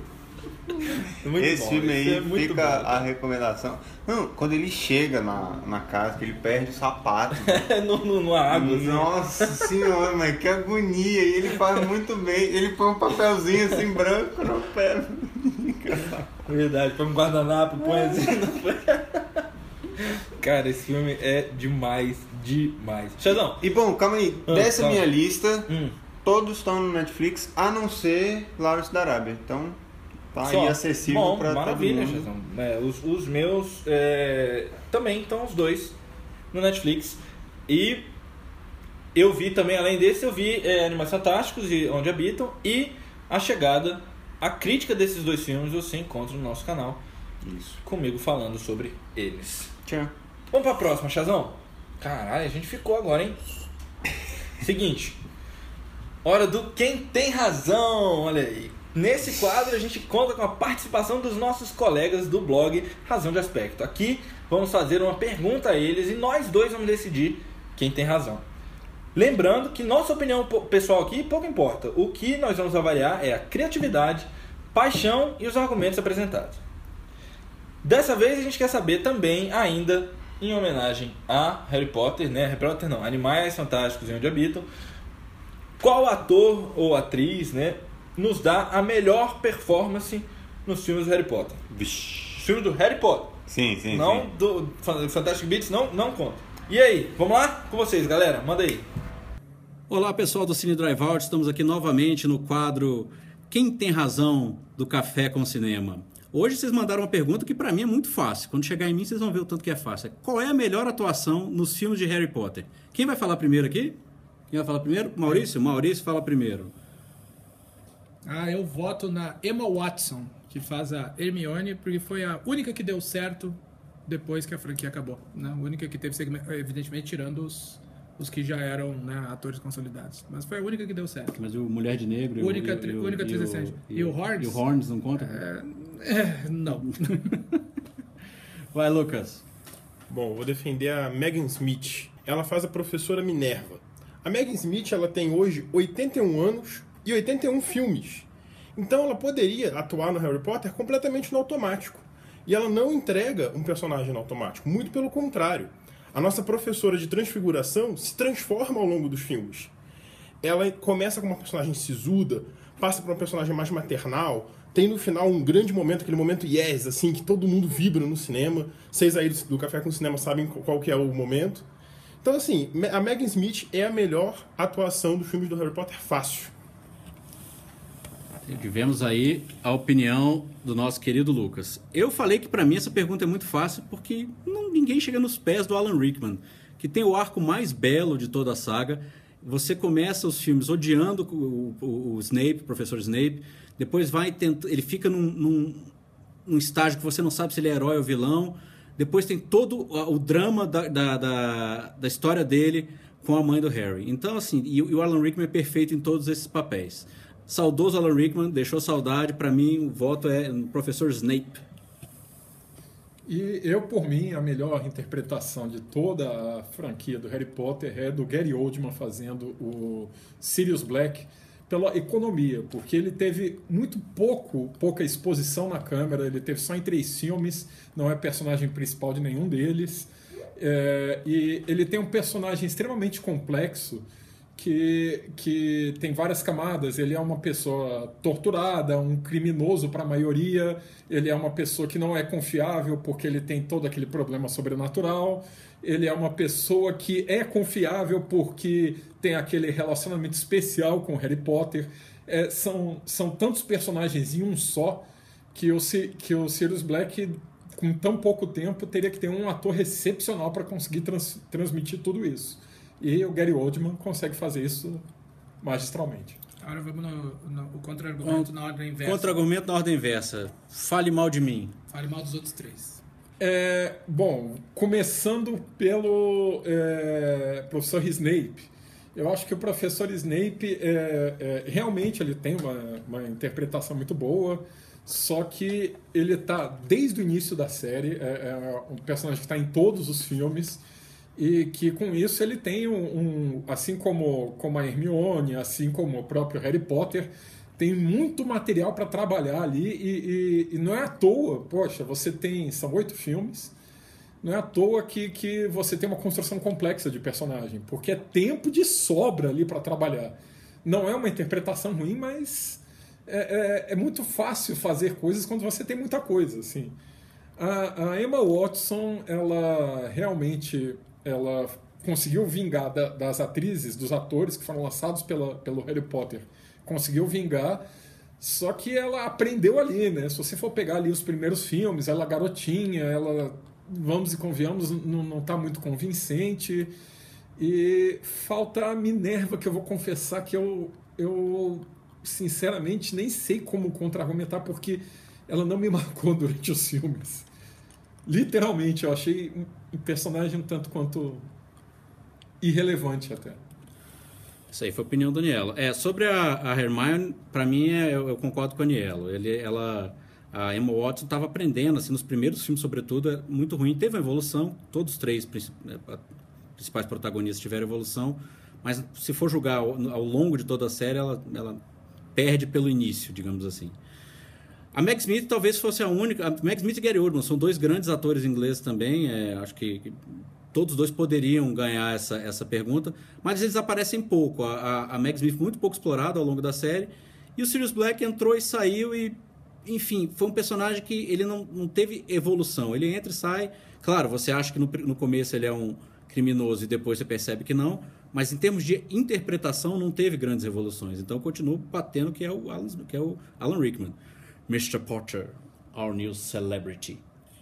É muito Esse bom, filme aí é muito fica bom, a recomendação. Não, quando ele chega na, na casa, que ele perde o sapato. no, no, numa água. Nossa assim. Senhora, mas que agonia. E ele faz muito bem. Ele põe um papelzinho assim branco no pé. Verdade, põe um guardanapo, põe assim no pé. Cara, esse filme é demais, demais. Xandão. E bom, calma aí. Ah, Dessa calma. minha lista, Hum. todos estão no Netflix, a não ser Lawrence da Arábia. Então, tá Só. aí acessível Bom, pra todo maravilha, mundo. Xandão. É, os, os meus é, também estão os dois no Netflix. E eu vi também, além desse, eu vi é, Animais Fantásticos e Onde Habitam e A Chegada. A crítica desses dois filmes você encontra no nosso canal. Isso. Comigo falando sobre eles. Tchau. Vamos pra próxima, Chazão? Caralho, a gente ficou agora, hein? Seguinte. Hora do Quem Tem Razão, olha aí. Nesse quadro a gente conta com a participação dos nossos colegas do blog Razão de Aspecto. Aqui vamos fazer uma pergunta a eles e nós dois vamos decidir quem tem razão. Lembrando que nossa opinião pessoal aqui pouco importa. O que nós vamos avaliar é a criatividade, paixão e os argumentos apresentados. Dessa vez a gente quer saber também, ainda em homenagem a Harry Potter, né? Harry Potter não, Animais Fantásticos e Onde Habitam, qual ator ou atriz, né, nos dá a melhor performance nos filmes do Harry Potter? Vixe. Os filmes do Harry Potter. Sim, sim, não sim. do Fantastic Beasts, não, não conta. E aí, vamos lá com vocês, galera? Manda aí. Olá, pessoal do Cine Drive Out. Estamos aqui novamente no quadro Quem Tem Razão do Café com Cinema. Hoje vocês mandaram uma pergunta que para mim é muito fácil. Quando chegar em mim, vocês vão ver o tanto que é fácil. Qual é a melhor atuação nos filmes de Harry Potter? Quem vai falar primeiro aqui? Quem vai falar primeiro? Maurício? Maurício fala primeiro. Ah, eu voto na Emma Watson, que faz a Hermione, porque foi a única que deu certo depois que a franquia acabou. Né? A única que teve segmento, evidentemente, tirando os, os que já eram, né, atores consolidados. Mas foi a única que deu certo. Mas o Mulher de Negro... e o- Única e o- tri- e o- única e atriz o- decente. E, E o o Horns? E o Horns não conta? É, é, não. Vai, Lucas. Bom, vou defender a Megan Smith. Ela faz a professora Minerva. A Megan Smith, ela tem hoje oitenta e um anos e oitenta e um filmes. Então ela poderia atuar no Harry Potter completamente no automático. E ela não entrega um personagem no automático. Muito pelo contrário. A nossa professora de transfiguração se transforma ao longo dos filmes. Ela começa com uma personagem sisuda, passa para uma personagem mais maternal, tem no final um grande momento, aquele momento yes, assim, que todo mundo vibra no cinema. Vocês aí do Café com Cinema sabem qual que é o momento. Então, assim, a Megan Smith é a melhor atuação dos filmes do Harry Potter fácil. Tivemos aí a opinião do nosso querido Lucas. Eu falei que para mim essa pergunta é muito fácil porque não, ninguém chega nos pés do Alan Rickman, que tem o arco mais belo de toda a saga. Você começa os filmes odiando o, o, o Snape, o professor Snape, depois vai tenta, ele fica num, num, num estágio que você não sabe se ele é herói ou vilão, depois tem todo o, o drama da, da, da, da história dele com a mãe do Harry. Então, assim, e, e o Alan Rickman é perfeito em todos esses papéis. Saudoso Alan Rickman, deixou saudade. Para mim, o voto é no professor Snape. E eu, por mim, a melhor interpretação de toda a franquia do Harry Potter é do Gary Oldman fazendo o Sirius Black pela economia, porque ele teve muito pouco, pouca exposição na câmera, ele teve só em três filmes, não é personagem principal de nenhum deles, é, e ele tem um personagem extremamente complexo, Que, que tem várias camadas. Ele é uma pessoa torturada, um criminoso para a maioria, ele é uma pessoa que não é confiável porque ele tem todo aquele problema sobrenatural, ele é uma pessoa que é confiável porque tem aquele relacionamento especial com Harry Potter. É, são, são tantos personagens em um só que o, que o Sirius Black, com tão pouco tempo, teria que ter um ator excepcional para conseguir trans, transmitir tudo isso. E o Gary Oldman consegue fazer isso magistralmente. Agora vamos no, no o contra-argumento na ordem inversa. Contra-argumento na ordem inversa. Fale mal de mim. Fale mal dos outros três. É, bom, começando pelo é, professor Snape, Eu acho que o professor Snape, é, é, realmente, ele tem uma, uma interpretação muito boa, só que ele está, desde o início da série, é, é um personagem que está em todos os filmes, e que com isso ele tem um, um assim como, como a Hermione, assim como o próprio Harry Potter, tem muito material para trabalhar ali, e, e, e não é à toa, poxa, você tem, são oito filmes, não é à toa que, que você tem uma construção complexa de personagem, porque é tempo de sobra ali para trabalhar. Não é uma interpretação ruim, mas é, é, é muito fácil fazer coisas quando você tem muita coisa, assim. A, a Emma Watson, ela realmente ela conseguiu vingar da, das atrizes, dos atores que foram lançados pela, pelo Harry Potter, conseguiu vingar, só que ela aprendeu ali, né? Se você for pegar ali os primeiros filmes, ela garotinha, ela, vamos e convenhamos, não, não tá muito convincente, e falta a Minerva, que eu vou confessar que eu, eu sinceramente nem sei como contra-argumentar, porque ela não me marcou durante os filmes. Literalmente, eu achei um personagem um tanto quanto irrelevante até. Isso aí foi a opinião do Anielo. É, sobre a, a Hermione, para mim, é, eu, eu concordo com o Anielo. Ele, ela, a Emma Watson estava aprendendo, assim, nos primeiros filmes, sobretudo, é muito ruim. Teve uma evolução, todos os três principais protagonistas tiveram evolução, mas se for julgar ao, ao longo de toda a série, ela, ela perde pelo início, digamos assim. A Meg Smith talvez fosse a única... A Meg Smith e Gary Oldman são dois grandes atores ingleses também, é, acho que... que todos os dois poderiam ganhar essa, essa pergunta, mas eles aparecem pouco. A, a, a Meg Smith muito pouco explorada ao longo da série, e o Sirius Black entrou e saiu, e, enfim, foi um personagem que ele não, não teve evolução. Ele entra e sai. Claro, você acha que no, no começo ele é um criminoso e depois você percebe que não, mas em termos de interpretação não teve grandes evoluções. Então eu continuo batendo que é o Alan, que é o Alan Rickman. mister Potter, our new celebrity.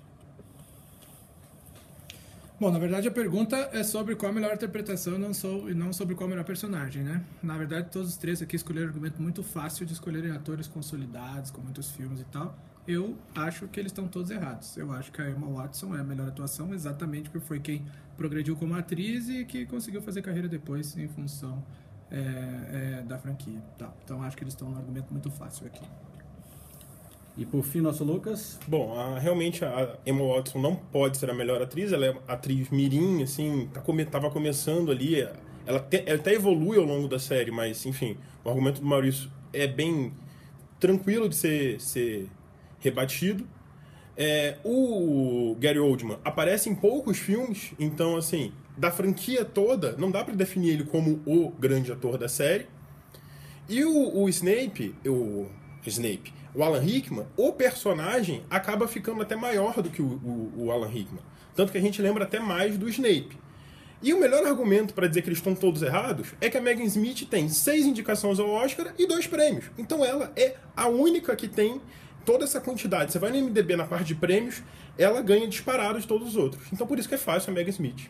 Bom, na verdade a pergunta é sobre qual a melhor interpretação não sou, e não sobre qual a melhor personagem, né? Na verdade, todos os três aqui escolheram um argumento muito fácil de escolherem atores consolidados, com muitos filmes e tal. Eu acho que eles estão todos errados. Eu acho que a Emma Watson é a melhor atuação, exatamente porque foi quem progrediu como atriz e que conseguiu fazer carreira depois em função é, é, da franquia. Tá. Então acho que eles estão num argumento muito fácil aqui. E por fim, nosso Lucas? Bom, a, realmente a Emma Watson não pode ser a melhor atriz, ela é atriz mirim, assim, tá come, tava começando ali, ela, te, ela até evolui ao longo da série, mas, enfim, o argumento do Maurício é bem tranquilo de ser, ser rebatido. É, o Gary Oldman aparece em poucos filmes, então, assim, da franquia toda, não dá para definir ele como o grande ator da série. E o, o Snape, o Snape... o Alan Rickman, o personagem acaba ficando até maior do que o, o, o Alan Rickman. Tanto que a gente lembra até mais do Snape. E o melhor argumento para dizer que eles estão todos errados é que a Megan Smith tem seis indicações ao Oscar e dois prêmios. Então ela é a única que tem toda essa quantidade. Você vai no I M D B na parte de prêmios, ela ganha disparado de todos os outros. Então por isso que é fácil a Megan Smith.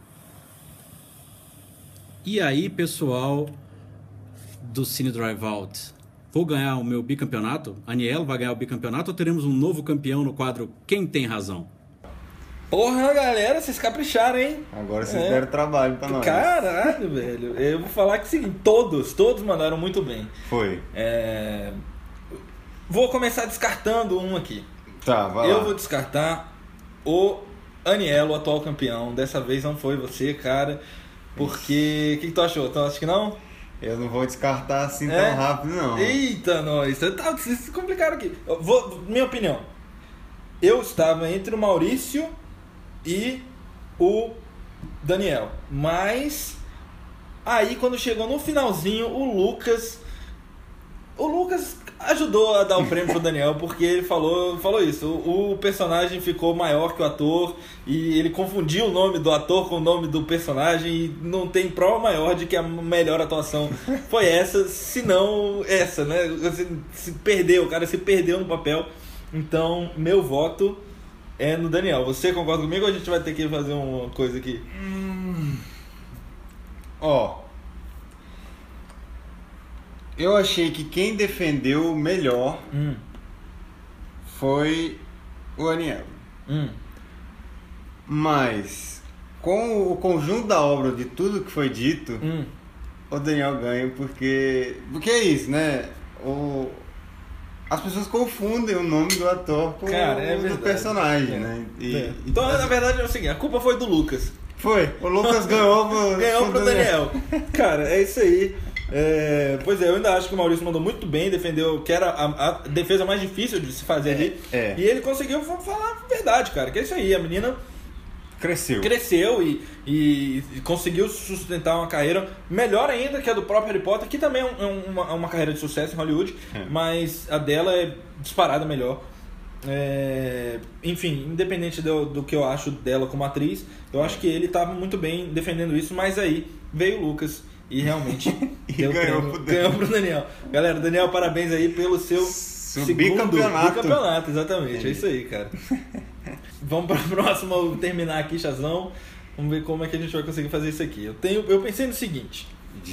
E aí, pessoal do Cine Drive Out? Vou ganhar o meu bicampeonato? Anielo vai ganhar o bicampeonato ou teremos um novo campeão no quadro Quem Tem Razão? Porra, galera, vocês capricharam, hein? Agora vocês É. deram trabalho pra nós. Caralho, velho. Eu vou falar que é o seguinte, todos, todos mandaram muito bem. Foi. É... Vou começar descartando um aqui. Tá, vai Eu lá. vou descartar o Anielo, o atual campeão. Dessa vez não foi você, cara. Porque... O que, que tu achou? Tu acha que não? Eu não vou descartar assim É? tão rápido, não. Eita, nós. Tá, vocês se complicaram aqui. Eu vou, minha opinião. Eu estava entre o Maurício e o Daniel. Mas aí quando chegou no finalzinho, o Lucas... O Lucas ajudou a dar o prêmio pro Daniel, porque ele falou, falou isso. O, o personagem ficou maior que o ator e ele confundiu o nome do ator com o nome do personagem e não tem prova maior de que a melhor atuação foi essa, se não essa, né? Você se perdeu, o cara se perdeu no papel. Então, meu voto é no Daniel. Você concorda comigo ou a gente vai ter que fazer uma coisa aqui? Hum. Ó... Eu achei que quem defendeu melhor Hum, foi o Anielo. hum, Mas, com o conjunto da obra de tudo que foi dito, hum. o Daniel ganha porque... Porque é isso, né? O... As pessoas confundem o nome do ator com Cara, é o do verdade. personagem, É. né? E, É. e- Então, na verdade, é o seguinte, a culpa foi do Lucas. Foi, o Lucas ganhou pro, Ganhou pro Daniel. Cara, é isso aí. É, pois é, eu ainda acho que o Maurício mandou muito bem, defendeu que era a, a defesa mais difícil de se fazer ali. é. E ele conseguiu fa- falar a verdade, cara. Que é isso aí, a menina Cresceu. cresceu e, e, e conseguiu sustentar uma carreira melhor ainda que a do próprio Harry Potter, que também é um- é uma, uma carreira de sucesso em Hollywood, É. mas a dela é disparada melhor. É, enfim, independente do, do que eu acho dela como atriz, eu acho que ele estava muito bem defendendo isso, mas aí veio o Lucas e realmente E deu ganhou prêmio, pro Daniel. ganhou pro Daniel. Galera, Daniel, parabéns aí pelo seu Seu segundo bicampeonato. bicampeonato, exatamente, é isso aí, cara. Vamos para a próxima, vou terminar aqui, Chazão. Vamos ver como é que a gente vai conseguir fazer isso aqui. Eu, tenho, eu pensei no seguinte.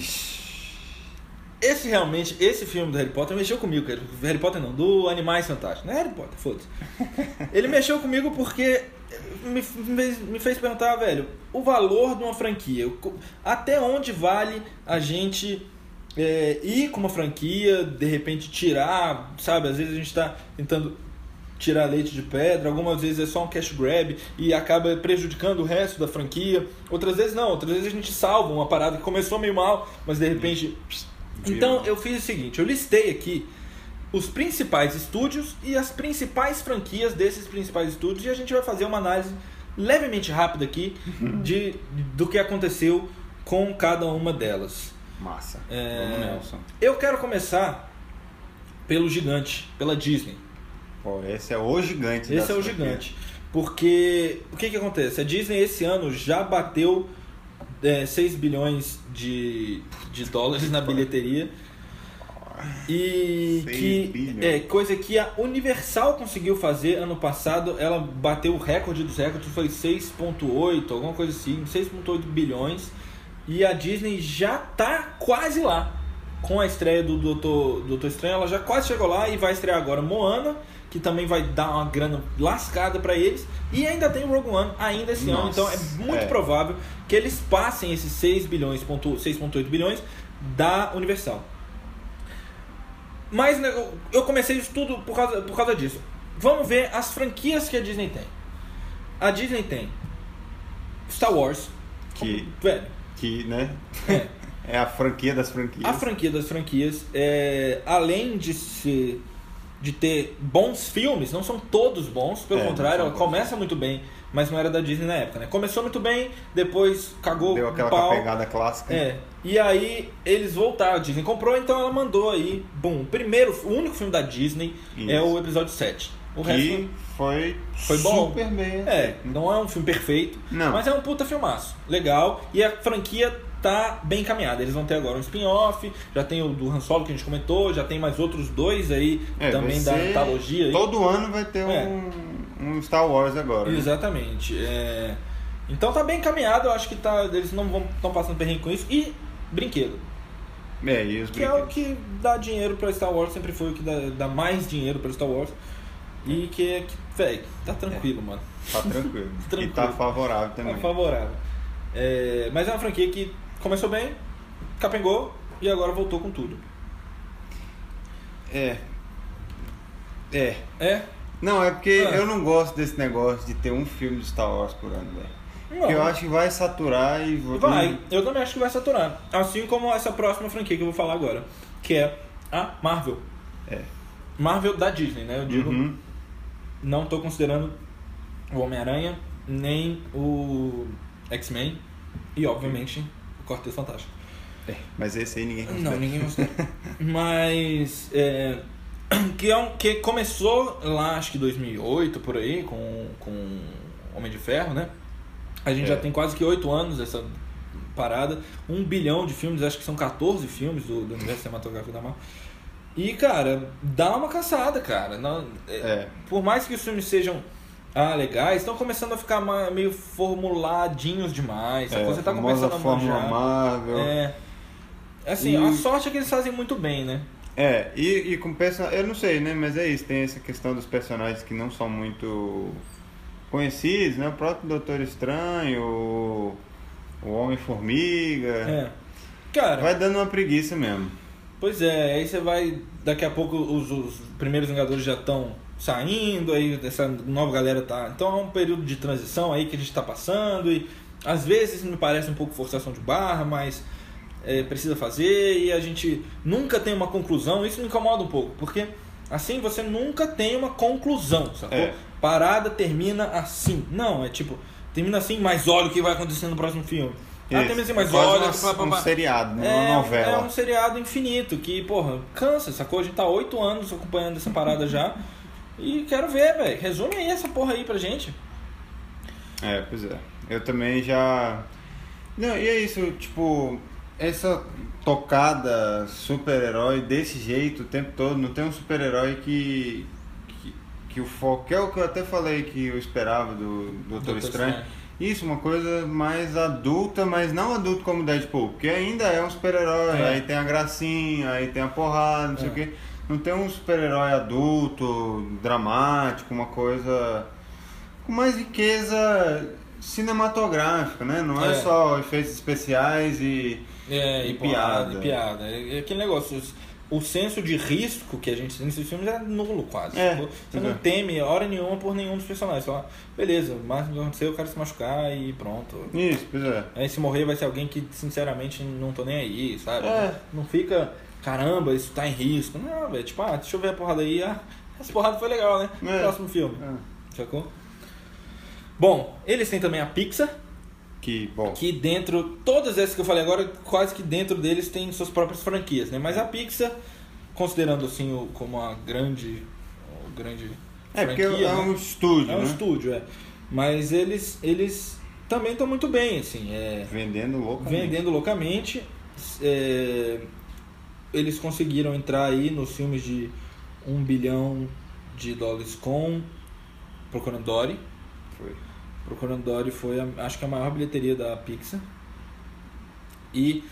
Esse realmente, esse filme do Harry Potter mexeu comigo, cara. Harry Potter não, do Animais Fantásticos. Não é Harry Potter, foda-se. Ele mexeu comigo porque me, me fez, me fez perguntar, velho, o valor de uma franquia. O- Até onde vale a gente é, ir com uma franquia, de repente tirar, sabe? Às vezes a gente tá tentando tirar leite de pedra, algumas vezes é só um cash grab e acaba prejudicando o resto da franquia. Outras vezes não, outras vezes a gente salva uma parada que começou meio mal, mas de repente... Então eu fiz o seguinte, eu listei aqui os principais estúdios e as principais franquias desses principais estúdios e a gente vai fazer uma análise levemente rápida aqui de, do que aconteceu com cada uma delas. Massa. É, Vamos, Nelson. Eu quero começar pelo gigante, pela Disney. Pô, esse é o gigante. Esse das é o franquias. gigante. Porque o que, que acontece? A Disney esse ano já bateu é, seis bilhões de, de dólares na bilheteria. E seis que bilhões. é coisa que a Universal conseguiu fazer ano passado, ela bateu o recorde dos recordes, foi seis vírgula oito, alguma coisa assim, seis vírgula oito bilhões. E a Disney já tá quase lá. Com a estreia do Doutor, Doutor Estranho, ela já quase chegou lá e vai estrear agora Moana, que também vai dar uma grana lascada pra eles. E ainda tem o Rogue One ainda esse ano, Nossa, então é muito é. provável que eles passem esses seis bilhões, seis vírgula oito bilhões da Universal. Mas né, eu- eu comecei isso tudo por causa, por causa disso. Vamos ver as franquias que a Disney tem. A Disney tem Star Wars, Que, velho, que né? é, É a franquia das franquias. a franquia das franquias, é, além de ser, de ter bons filmes, não são todos bons, pelo É, contrário, não ela são começa muito bem, mas não era da Disney na época, né? Começou muito bem, depois cagou Deu o aquela pau. pegada clássica. É, e aí eles voltaram, a Disney comprou, então ela mandou aí, bom, o primeiro, o único filme da Disney é Isso. o episódio sete. O Que resto foi, foi bom. super bem. é, não é um filme perfeito, Não. mas é um puta filmaço, legal, e a franquia tá bem encaminhada. Eles vão ter agora um spin-off, já tem o do Han Solo que a gente comentou, já tem mais outros dois aí É, também vai da ser- antologia. aí. Todo ano vai ter É. um, um Star Wars agora. né? Exatamente. É, então tá bem encaminhado, eu acho que tá, eles não vão estão passando perrengue com isso. E brinquedo, É, e os que é o brinquedos. que dá dinheiro pra Star Wars, sempre foi o que dá, dá mais dinheiro pra Star Wars. E que é que, velho, tá tranquilo, mano. Tá tranquilo. Tranquilo. E tá favorável também. Tá favorável. É, mas é uma franquia que começou bem, capengou e agora voltou com tudo. É. É. É? Não, é porque Ah. eu não gosto desse negócio de ter um filme de Star Wars por ano, velho. Não. Porque eu acho que vai saturar e... vou- Vai, eu também acho que vai saturar. Assim como essa próxima franquia que eu vou falar agora, que é a Marvel. É. Marvel da Disney, né? Eu digo, Uhum. não tô considerando o Homem-Aranha, nem o X-Men e, obviamente, o Quarteto Fantástico. É, mas esse aí ninguém considera. Não, ninguém considera. Mas, é, que, é um, que começou lá, acho que dois mil e oito, por aí, com, com Homem de Ferro, né? A gente É. já tem quase que oito anos essa parada. Um bilhão de filmes, acho que são quatorze filmes do, do universo cinematográfico da Marvel. E, cara, dá uma cansada, cara. Não, é, É. Por mais que os filmes sejam ah, legais, estão começando a ficar ma- meio formuladinhos demais. É, Você tá a famosa começando a Fórmula manjar. Marvel. É. Assim, E- a sorte é que eles fazem muito bem, né? É, e, e com personagens, eu não sei, né, mas é isso, tem essa questão dos personagens que não são muito conhecidos, né, o próprio Doutor Estranho, o, o Homem-Formiga, É. Cara, Vai dando uma preguiça mesmo. pois é, aí você vai... Daqui a pouco os, os primeiros Vingadores já estão saindo, aí essa nova galera tá... Então é um período de transição aí que a gente tá passando e às vezes me parece um pouco forçação de barra, mas é, precisa fazer e a gente nunca tem uma conclusão. Isso me incomoda um pouco, porque assim você nunca tem uma conclusão, sacou? É. Parada termina assim. Não, é tipo, termina assim, mas olha o que vai acontecer no próximo filme. Ah, termina assim, mas Quase olha... uma- pá, pá, um pá. seriado, né? É, Uma novela. é um seriado infinito que, porra, cansa, sacou? A gente tá oito anos acompanhando essa parada já. E quero ver, velho. Resume aí essa porra aí pra gente. É, pois é. Eu também já... Não, e é isso, tipo... Essa tocada super-herói desse jeito o tempo todo, não tem um super-herói que, que... Que o foco... Que é o que eu até falei que eu esperava do Doutor Doutor Estranho. Estranho. Isso, uma coisa mais adulta, mas não adulto como Deadpool, porque ainda é um super-herói, É. aí tem a gracinha, aí tem a porrada, não sei É. o quê. Não tem um super-herói adulto, dramático, uma coisa com mais riqueza cinematográfica, né? Não é, É. só efeitos especiais e, É, e e piada. piada. E piada. É aquele negócio. O senso de risco que a gente tem nesses filmes é nulo quase. É, sacou? Você pois não é. teme hora nenhuma por nenhum dos personagens. Você fala, beleza, o máximo que vai acontecer é o cara se machucar e pronto. Isso, pois é. Aí se morrer vai ser alguém que sinceramente não tô nem aí, sabe? É. Não fica, caramba, isso tá em risco. Não, velho, tipo, ah, deixa eu ver a porrada aí. Ah, essa porrada foi legal, né? É. Próximo filme. É. Sacou? Bom, eles têm também a Pixar, Que, bom, que dentro, todas essas que eu falei agora, quase que dentro deles tem suas próprias franquias, né? Mas a Pixar, considerando assim o, como uma grande, o grande é porque franquia, é né? um estúdio, É um né? estúdio, é. Mas eles, eles também estão muito bem, assim, é... Vendendo loucamente. vendendo loucamente. É, eles conseguiram entrar aí nos filmes de um bilhão de dólares com Procurando Dory. Foi. Procurando Dory foi, a, acho que a maior bilheteria da Pixar. E,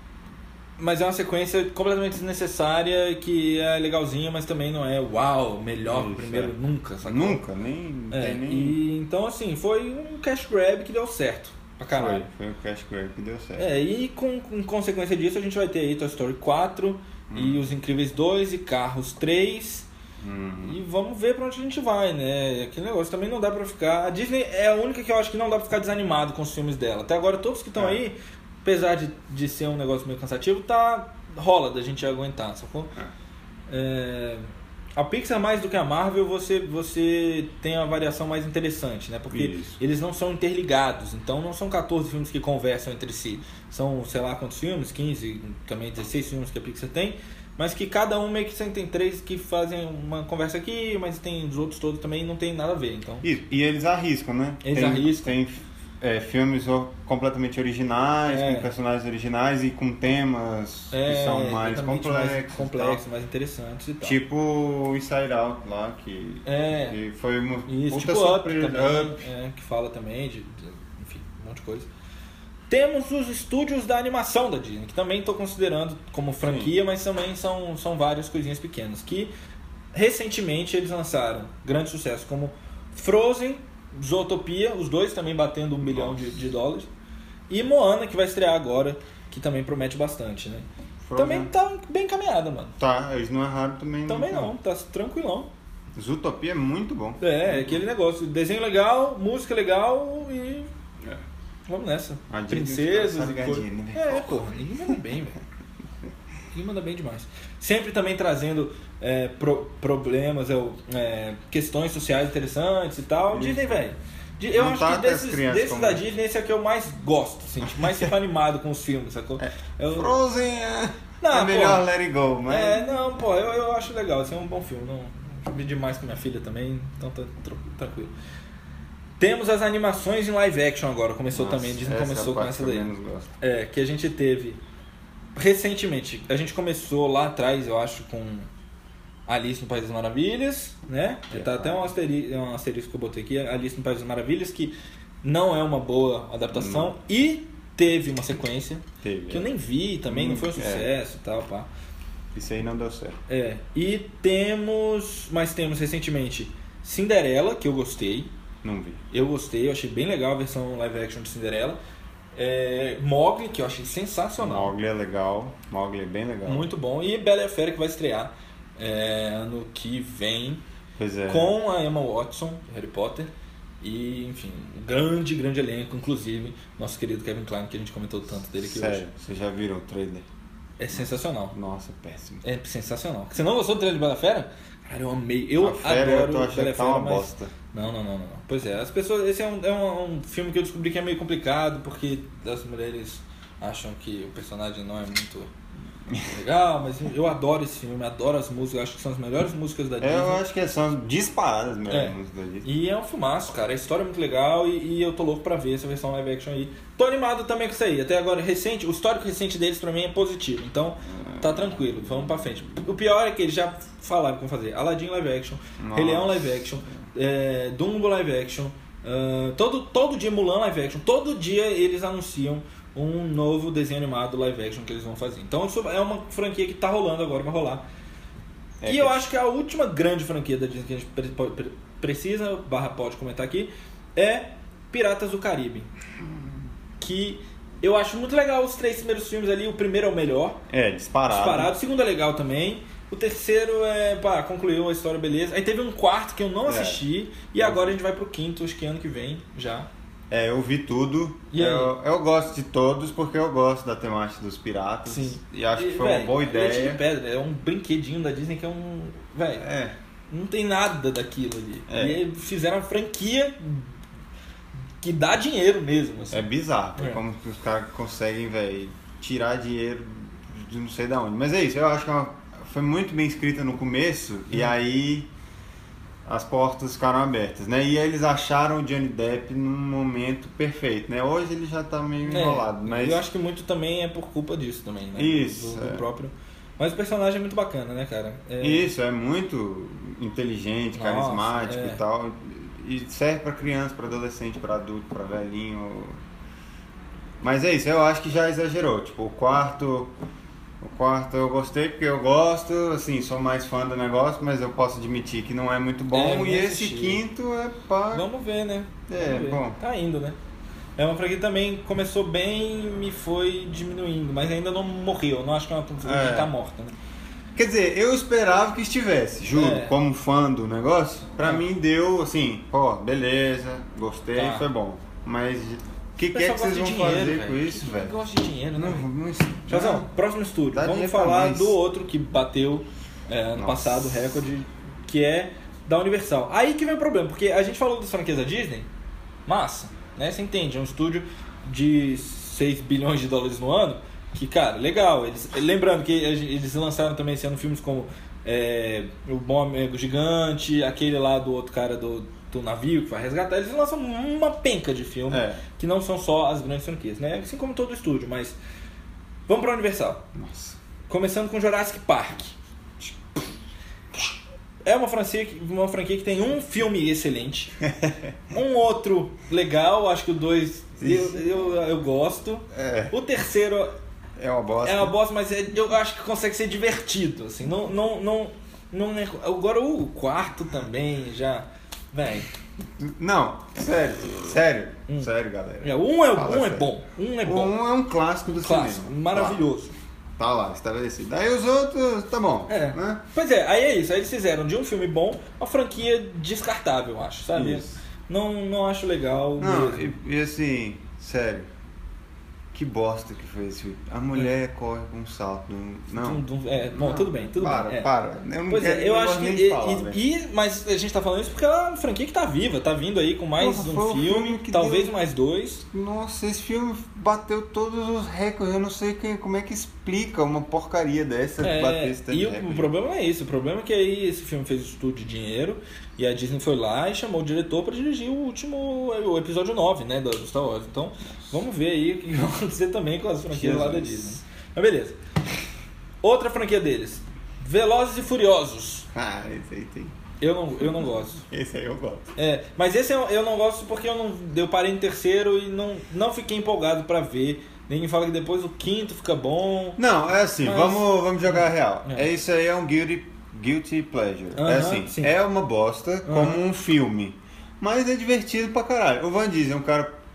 mas é uma sequência completamente desnecessária, que é legalzinha, mas também não é uau, melhor que o Isso, primeiro é. nunca, sacou? Nunca, nem É, tem nem... e, então assim, foi um cash grab que deu certo pra caralho. Foi, foi o Cash Grab que deu certo. É, e com, com consequência disso a gente vai ter aí Toy Story quatro, Hum. e Os Incríveis dois, e Carros três, Uhum. e vamos ver pra onde a gente vai, né? Aquele negócio também não dá pra ficar... A Disney é a única que eu acho que não dá pra ficar desanimado com os filmes dela. Até agora todos que estão É. aí, apesar de, de ser um negócio meio cansativo, tá... rola da gente aguentar, sacou? É. É, a Pixar, mais do que a Marvel, você, você tem uma variação mais interessante, né? Porque Isso. eles não são interligados, então não são catorze filmes que conversam entre si. São, sei lá quantos filmes, quinze, também dezesseis filmes que a Pixar tem, mas que cada um meio que tem três que fazem uma conversa aqui, mas tem os outros todos também não tem nada a ver, então... Isso, e eles arriscam, né? Eles tem, arriscam. Tem é, filmes o- completamente originais, É. com personagens originais e com temas É, que são mais exatamente, complexos. mais, e complexos, tal. mais interessantes e tal. Tipo o Inside Out lá, que, É. que foi uma Isso, puta tipo Up surpresa. também, Up. é, que fala também de, de- enfim, um monte de coisa. Temos os estúdios da animação da Disney, que também estou considerando como franquia, mas também são, são várias coisinhas pequenas, que recentemente eles lançaram grandes sucessos, como Frozen, Zootopia, os dois também batendo um bilhão de, de dólares, e Moana, que vai estrear agora, que também promete bastante, né? Frozen. Também tá bem encaminhada, mano. Tá, eles não erraram também. Também no não, tá tranquilão. Zootopia é muito bom. É, aquele negócio, desenho legal, música legal e É. vamos nessa. A Disney Princesas tá e ligadinha, coisa. né? É, porra, ninguém manda bem, velho. Ninguém manda bem demais. Sempre também trazendo é, pro- problemas, é, é, questões sociais interessantes e tal. Isso. Disney, velho. Di- Eu Não acho trata que as desses, crianças desses como- da Disney, esse é o que eu mais gosto, assim, tipo, mais fico animado com os filmes, sacou? É o- Frozen é, Não, é melhor pô. Let It Go, mas... É, não, pô, eu, eu acho legal, esse é um bom filme. Não, não vi demais com minha filha também, então tá tr- tranquilo. Temos as animações em live action agora, começou Nossa, também, a Disney essa é a começou com parte essa que eu daí. menos gosto. É, que a gente teve recentemente, a gente começou lá atrás, eu acho, com Alice no País das Maravilhas, né? É. Tá até um asterisco, um asterisco que eu botei aqui, Alice no País das Maravilhas, que não é uma boa adaptação, Não. e teve uma sequência, Teve, que eu é. nem vi também, não foi um Hum, é. sucesso e tal, pá. Isso aí não deu certo. É, e temos, mas temos recentemente Cinderela, que eu gostei, Não vi. eu gostei, eu achei bem legal a versão live action de Cinderela. É, Mowgli, que eu achei sensacional. Mowgli é legal. Mowgli é bem legal. Muito bom. E Bela e a Fera, que vai estrear é, ano que vem Pois é. com a Emma Watson, de Harry Potter. E, enfim, um grande, grande elenco. Inclusive, nosso querido Kevin Kline, que a gente comentou tanto dele aqui Sério, hoje. vocês já viram o trailer? É sensacional. Nossa, péssimo. É sensacional. Você não gostou do trailer de Bela Fera? Cara, eu amei. Eu A Fera, adoro eu tô achando Bela que tá Fera, uma mas... bosta. Não, não, não, não. Pois é, as pessoas... Esse é um, é um, um filme que eu descobri que é meio complicado, porque as mulheres acham que o personagem não é muito legal, mas eu adoro esse filme, adoro as músicas, acho que são as melhores músicas da Disney. Eu acho que são disparadas mesmo. É. músicas da Disney. E é um filmaço, cara. A história é muito legal e, e eu tô louco pra ver essa versão live action aí. Tô animado também com isso aí. Até agora, recente, o histórico recente deles pra mim é positivo. Então, tá tranquilo. Vamos pra frente. O pior é que eles já falaram como fazer. Aladdin live action, Nossa. Rei Leão live action, é, Dumbo live action, uh, todo, todo dia Mulan live action. Todo dia eles anunciam um novo desenho animado live action que eles vão fazer. Então, isso é uma franquia que tá rolando agora, vai rolar. É e que- eu acho que a última grande franquia da Disney que a gente pre- pre- precisa, barra pode comentar aqui, é Piratas do Caribe. Que eu acho muito legal os três primeiros filmes ali. O primeiro é o melhor, É, disparado. disparado. O segundo é legal também. O terceiro é, pá, concluiu a história, beleza. Aí teve um quarto que eu não É. assisti. E agora a gente vai pro quinto, acho que ano que vem já. É, eu vi tudo. E aí? eu, eu gosto de todos porque eu gosto da temática dos piratas. Sim. E acho que E, foi véi, uma boa Leite de ideia. Pedra é um brinquedinho da Disney que é um... Velho, É. não tem nada daquilo ali. É. E aí fizeram uma franquia que dá dinheiro mesmo. Assim. É bizarro. É. Como que os caras conseguem, velho, tirar dinheiro de não sei de onde. Mas é isso, eu acho que é uma- foi muito bem escrita no começo e Hum. aí as portas ficaram abertas, né? E eles acharam o Johnny Depp num momento perfeito, né? Hoje ele já tá meio É, enrolado, mas eu acho que muito também é por culpa disso também, né? Isso, Do, do é. próprio. Mas o personagem é muito bacana, né, cara? É... isso é muito inteligente, Nossa, carismático é. e tal. E serve pra criança, pra adolescente, pra adulto, pra velhinho. Mas é isso, eu acho que já exagerou. Tipo, o quarto. O quarto eu gostei porque eu gosto, assim, sou mais fã do negócio, mas eu posso admitir que não é muito bom. É, eu não e esse assisti. quinto é pá. Vamos ver, né? É, Vamos ver. bom. Tá indo, né? É uma franquia que também começou bem e foi diminuindo, mas ainda não morreu. Eu não acho que é uma franquia É. que tá morta, né? Quer dizer, eu esperava que estivesse, juro, É. como fã do negócio, pra É. mim deu assim, pô, beleza, gostei, Tá. foi bom. Mas o que, O que é pessoal que vocês gosta vão de dinheiro, fazer velho. com isso, Quem velho? gosta de dinheiro, né? Não, velho? não, Tiazão, próximo estúdio. Dá Vamos dinheiro pra falar nós. do outro que bateu é, ano Nossa. passado o recorde, que é da Universal. Aí que vem o problema, porque a gente falou das franquias da Disney, massa, né? Você entende, é um estúdio de seis bilhões de dólares no ano, que, cara, legal. Eles, lembrando que eles lançaram também esse ano filmes como é, O Bom Amigo Gigante, aquele lá do outro cara do, do navio que vai resgatar. Eles lançam uma penca de filme, É. que não são só as grandes franquias, né? Assim como todo estúdio, mas vamos pra Universal. Nossa. Começando com Jurassic Park. É uma franquia, que- uma franquia que tem um filme excelente, um outro legal, acho que o dois eu, eu, eu gosto. É. O terceiro É uma bosta. é uma bosta, mas é- eu acho que consegue ser divertido. Assim, não, não, não, não é- agora o quarto também já. Véi, Não, sério, sério, Hum. sério, galera. é, um, é, Fala um é sério. bom. Um é O bom. um é um clássico do Clássico, cinema. maravilhoso. Tá lá, tá lá, estabelecido. Aí os outros, tá bom. É. Né? Pois é, aí é isso. Aí eles fizeram de um filme bom uma franquia descartável, eu acho, sabe? Isso. Não, não acho legal Não, mesmo. e, e assim, sério. Que bosta que foi esse filme. A mulher corre com um salto. Não. Dum, dum, é, bom, Não, tudo bem, tudo para, bem. é. Para, Eu não Pois quero, é, eu não acho gosto que. nem E, de falar, velho. e- mas a gente tá falando isso porque ela é uma franquia que tá viva, tá vindo aí com mais Porra, um foi o filme, filme que talvez deu- mais dois. Nossa, esse filme bateu todos os recordes. Eu não sei quem, como é que explica uma porcaria dessa É, bater esse tanto e de o, recorde. o problema não é isso, o problema é que aí esse filme fez estudo de dinheiro e a Disney foi lá e chamou o diretor pra dirigir o último, o episódio nove, né, do Star Wars. Então, vamos ver aí o que vai acontecer também com as franquias lá da Jesus. Disney. Mas beleza. Outra franquia deles, Velozes e Furiosos. Ah, esse aí tem. Eu não, eu não gosto. Esse aí eu gosto. É, mas esse eu, eu não gosto porque eu não eu parei no terceiro e não, não fiquei empolgado pra ver. Ninguém fala que depois o quinto fica bom. Não, é assim, Mas- vamos, vamos jogar a real. É. É. Isso aí é um guilty, guilty pleasure. Aham, é assim, sim. é uma bosta como um filme. Mas é divertido pra caralho. O Van Diesel é um cara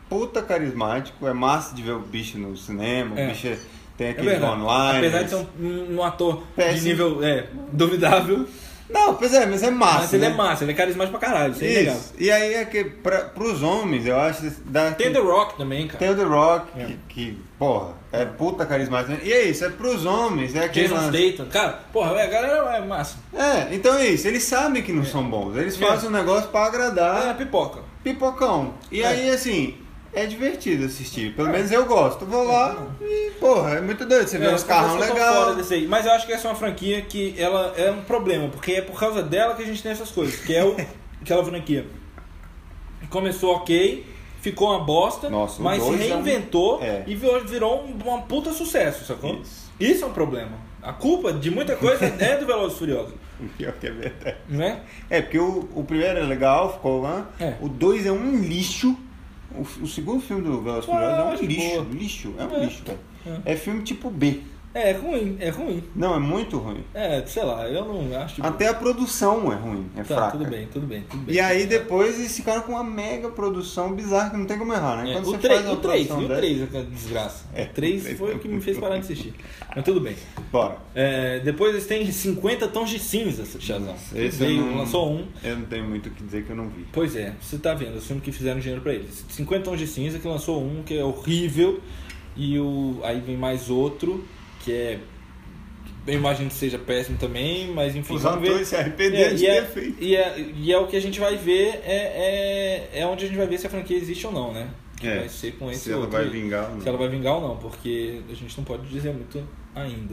puta carismático, é massa de ver o bicho no cinema, É. o bicho tem É aquele verdade. online. Apesar de ser um, um ator Péssimo. de nível é, duvidável, Não, pois é, mas é massa. mas ele né? é massa, ele é carismático pra caralho, isso é legal. Isso. E aí é que pra, pros homens, eu acho dá Tem The Rock também, cara. tem o The Rock, É. que, que, porra, é puta carismático. E é isso, é pros homens, é aquele Jason lance. Statham, cara, porra, a galera é massa. É, então é isso, eles sabem que não são bons, eles É. fazem um negócio pra É, agradar pipoca. pipocão. E É. aí, assim, é divertido assistir, pelo menos eu gosto. Vou lá e, porra, é muito doido, você vê É, uns carrão eu tô legal. fora desse aí. Mas eu acho que essa é uma franquia que ela é um problema, porque é por causa dela que a gente tem essas coisas, que é o, aquela franquia. Começou ok, ficou uma bosta, Nossa, o mas se dois é um- reinventou é. e virou, virou um, uma puta sucesso, sacou? Isso. Isso é um problema. A culpa de muita coisa é do Velozes e Furiosos, Pior que é verdade. né? É, porque o, o primeiro é legal, ficou lá. É. O dois é um lixo. O, o segundo filme do Velozes e Ah, Furiosos é acho um lixo. boa. Lixo, é um É. lixo, cara. É filme tipo B. É, é ruim, é ruim. Não, é muito ruim. É, sei lá, eu não acho. Até a produção é ruim, é Tá, fraca. tudo bem, tudo bem, tudo bem. E aí depois eles ficaram com uma mega produção bizarra que não tem como errar, né? É, Quando o você três, faz uma o três, produção e o dessa- três é que é desgraça. É, o três o três foi é o que me muito fez parar de assistir. Mas tudo bem. Bora. É, depois eles têm cinquenta tons de cinza, Chazão. Esse Veio, eu não- lançou um. Eu não tenho muito o que dizer que eu não vi. Pois é, você tá vendo, o filme que fizeram dinheiro pra eles. cinquenta tons de cinza, que lançou um, que é horrível. E o, aí vem mais outro, que é. Eu imagino que seja péssimo também, mas enfim, Os vamos ver. atores se arrependeram É, de e, é, ter feito. e, é, e é o que a gente vai ver, é, é, é onde a gente vai ver se a franquia existe ou não, né? Que É, vai ser com esse se ela outro vai aí. vingar ou não. Se ela vai vingar ou não, porque a gente não pode dizer muito ainda.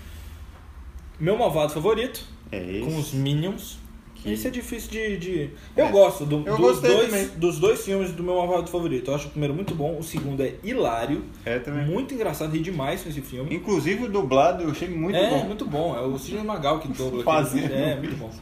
Meu malvado favorito, É esse. com os Minions. Que- Esse é difícil de. de... Eu É. gosto do- Eu dos, gostei dois, também. dos dois filmes do meu malvado favorito. Eu acho o primeiro muito bom, o segundo é hilário. É também. Muito engraçado, ri demais com esse filme. Inclusive o dublado eu achei muito é, bom. muito bom. É o Sidney Magal que dubla Fazendo. aquele- É, muito bom.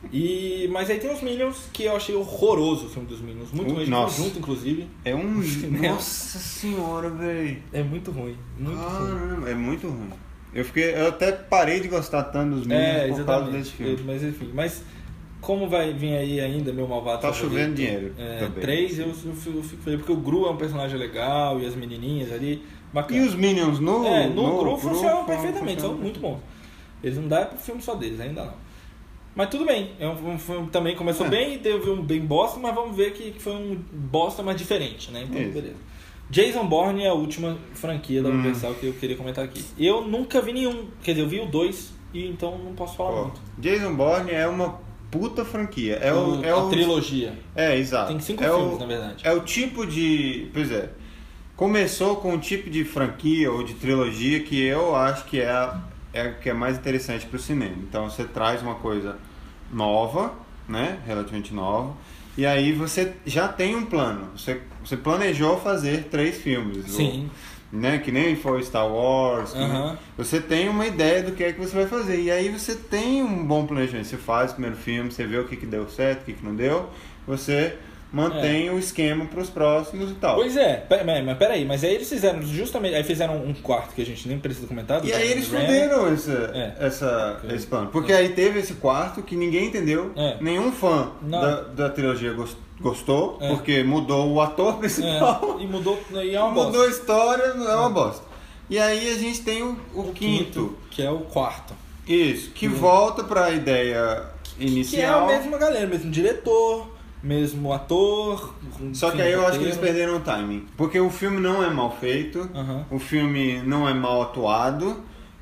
E, mas aí tem os Minions que eu achei horroroso o filme dos Minions. Muito Uh, ruim, nossa. junto, inclusive. É um. Né? Nossa senhora, velho. É muito ruim. Muito ruim. Caramba, é muito ruim. Eu fiquei. Eu até parei de gostar tanto dos Minions É, por causa exatamente. desse filme. Mas enfim, mas como vai vir aí ainda meu malvado Tá favorito? chovendo dinheiro É, também. três, eu, eu fico eu fico feliz, porque o Gru é um personagem legal e as menininhas ali, bacana. E os Minions no. É, no, Gru Gru funcionam funcionam perfeitamente, são muito bons. Eles não dá pro filme só deles, ainda não. Mas tudo bem, é um, um filme que também começou É. bem, teve um bem bosta, mas vamos ver que, que foi um bosta, mas diferente, né? Então, Isso. beleza. Jason Bourne é a última franquia da Hum. Universal que eu queria comentar aqui. Eu nunca vi nenhum, quer dizer, eu vi o dois, e então não posso falar Ó, muito. Jason Bourne é uma puta franquia. É o. O- É a o trilogia. É, exato. Tem cinco é filmes, o, na verdade. É o tipo de. Pois é. Começou com um tipo de franquia ou de trilogia que eu acho que é a, é a que é mais interessante pro cinema. Então você traz uma coisa nova, né? Relativamente nova. E aí você já tem um plano. Você, você planejou fazer três filmes. Sim. Ou, né? Que nem foi Star Wars. que nem- Aham. Você tem uma ideia do que é que você vai fazer. E aí você tem um bom planejamento. Você faz o primeiro filme, você vê o que, que deu certo, o que, que não deu. Você mantém o esquema pros próximos e tal. Pois é, pera- mas mas peraí, mas aí eles fizeram justamente, aí fizeram um quarto que a gente nem precisa comentar. do E aí eles Ram. fuderam essa, É. essa, esse plano. Porque aí teve esse quarto que ninguém entendeu. É. Nenhum fã Não. da, da trilogia gos- gostou, É. porque mudou o ator principal. É, e mudou, e é uma Mudou bosta. a história, é uma bosta. E aí a gente tem o, o, O quinto. que é o quarto. Isso, que volta pra ideia Que é a inicial. mesma galera, mesmo diretor, mesmo ator. Só que enfim, aí eu acho que eles roteiro. perderam o timing. Porque o filme não é mal feito, Aham. o filme não é mal atuado,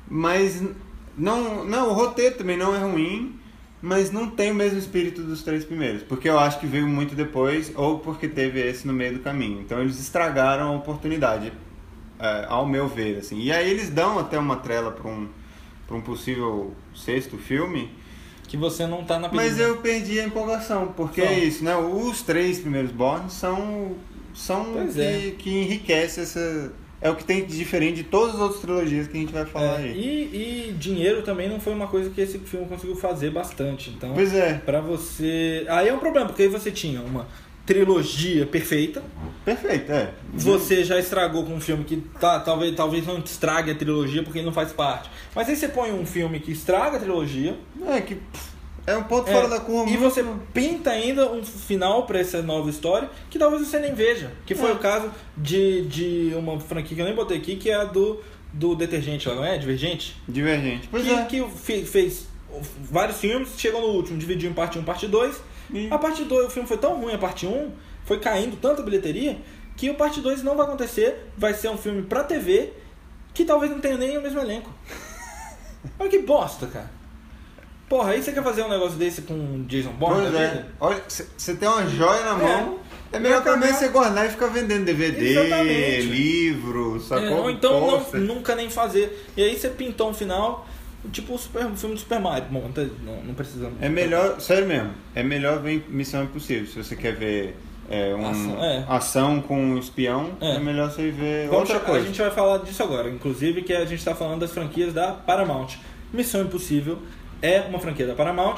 mas não, não, o roteiro também não é ruim, mas não tem o mesmo espírito dos três primeiros. Porque eu acho que veio muito depois, ou porque teve esse no meio do caminho. Então eles estragaram a oportunidade, é, ao meu ver. Assim. E aí eles dão até uma trela para um, pra um possível sexto filme. Que você não tá na Mas pedida. eu perdi a empolgação, porque São. é isso, né? Os três primeiros Bourne são, são Pois que, é. que enriquece essa... É o que tem de diferente de todas as outras trilogias que a gente vai falar É, aí. e, e dinheiro também não foi uma coisa que esse filme conseguiu fazer bastante. Então, Pois é, pra você. Aí é um problema, porque aí você tinha uma trilogia perfeita. perfeito, é. Você já estragou com um filme que tá, talvez, talvez não estrague a trilogia porque ele não faz parte. Mas aí você põe um filme que estraga a trilogia. É que... pff, É um ponto É, fora da curva. e muito- você pinta ainda um final pra essa nova história que talvez você nem veja. Que foi É. o caso de, de uma franquia que eu nem botei aqui, que é a do, do Detergente lá, não é? Divergente? Divergente. Pois que, é. que fe- fez vários filmes, chegou no último, dividiu em parte um, parte dois. E- A parte dois, o filme foi tão ruim, a parte um, foi caindo tanta bilheteria, que o parte dois não vai acontecer, vai ser um filme pra T V, que talvez não tenha nem o mesmo elenco. Olha que bosta, cara. Porra, aí você quer fazer um negócio desse com Jason Bourne? Pois da é. vida? Olha, você tem uma joia na mão. É, melhor Exatamente. também você guardar e ficar vendendo D V D, Exatamente. livro, É, sacou? ou então não- Pôster. nunca nem fazer. E aí você pintou um final, tipo o, super, o filme do Super Mario. Bom, não, não, não precisamos. É melhor, sério mesmo, é melhor ver Missão Impossível. Se você quer ver é, um, Ação, é. ação com um espião, É. é, melhor você ver Vamos outra che- coisa. A gente vai falar disso agora, inclusive que a gente está falando das franquias da Paramount. Missão Impossível é uma franquia da Paramount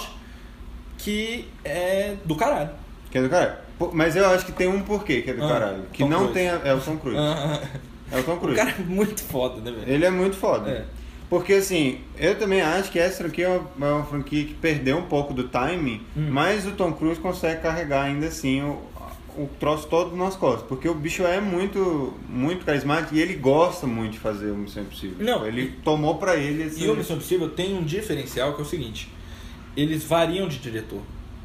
que é do caralho. Que é do caralho. Pô, mas eu acho que tem um porquê que é do Ah, caralho. Que Tom não Cruise. tem. a- É o Tom Cruise. Ah, É o Tom o Cruise. cara é muito foda, né, velho? Ele é muito foda. É. Porque assim, eu também acho que essa franquia é uma, é uma franquia que perdeu um pouco do timing, Hum. mas o Tom Cruise consegue carregar ainda assim o, o troço todo nas costas. Porque o bicho é muito, muito carismático e ele gosta muito de fazer o Missão Impossível. Não. Ele tomou pra ele assim. E o Missão Impossível tem um diferencial que é o seguinte: eles variam de diretor.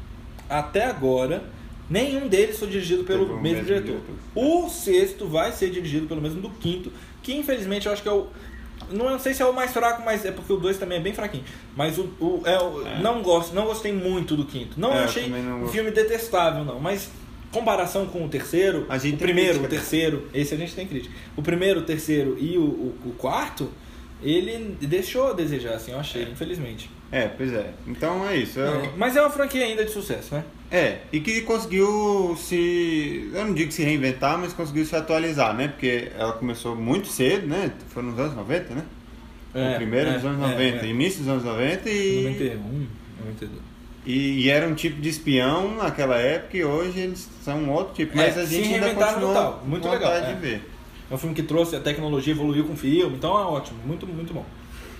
Até agora, nenhum deles foi dirigido pelo Pelo mesmo, mesmo diretor. diretor. O sexto vai ser dirigido pelo mesmo do quinto, que infelizmente eu acho que é o. Não sei se é o mais fraco, mas é porque o dois também é bem fraquinho. Mas o, o, é o É. não gosto, não gostei muito do quinto. Não É, eu achei também não um gosto. filme detestável, não. Mas comparação com o terceiro, A gente o tem primeiro, crítica. o terceiro, esse a gente tem crítica. O primeiro, o terceiro e o, o, o quarto, ele deixou a desejar, assim, eu achei, infelizmente. É, pois é. Então é isso. eu- É, mas é uma franquia ainda de sucesso, né? É, e que conseguiu se. Eu não digo se reinventar, mas conseguiu se atualizar, né? Porque ela começou muito cedo, né? Foi nos anos noventa, né? É, o primeiro é, nos anos é, noventa, é. início dos anos noventa e. noventa e um, noventa e dois. E, e era um tipo de espião naquela época e hoje eles são um outro tipo. Mas É, a se gente ainda reinventaram continua total. Muito com legal, vontade é. de ver. É um filme que trouxe a tecnologia, evoluiu com o filme, então é ótimo, muito, muito bom.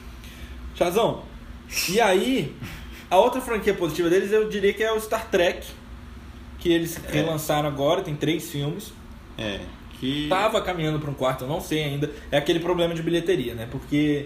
Chazão, e aí, a outra franquia positiva deles eu diria que é o Star Trek, que eles relançaram agora, tem três filmes. É. Que. Tava caminhando para um quarto, eu não sei ainda. É aquele problema de bilheteria, né? Porque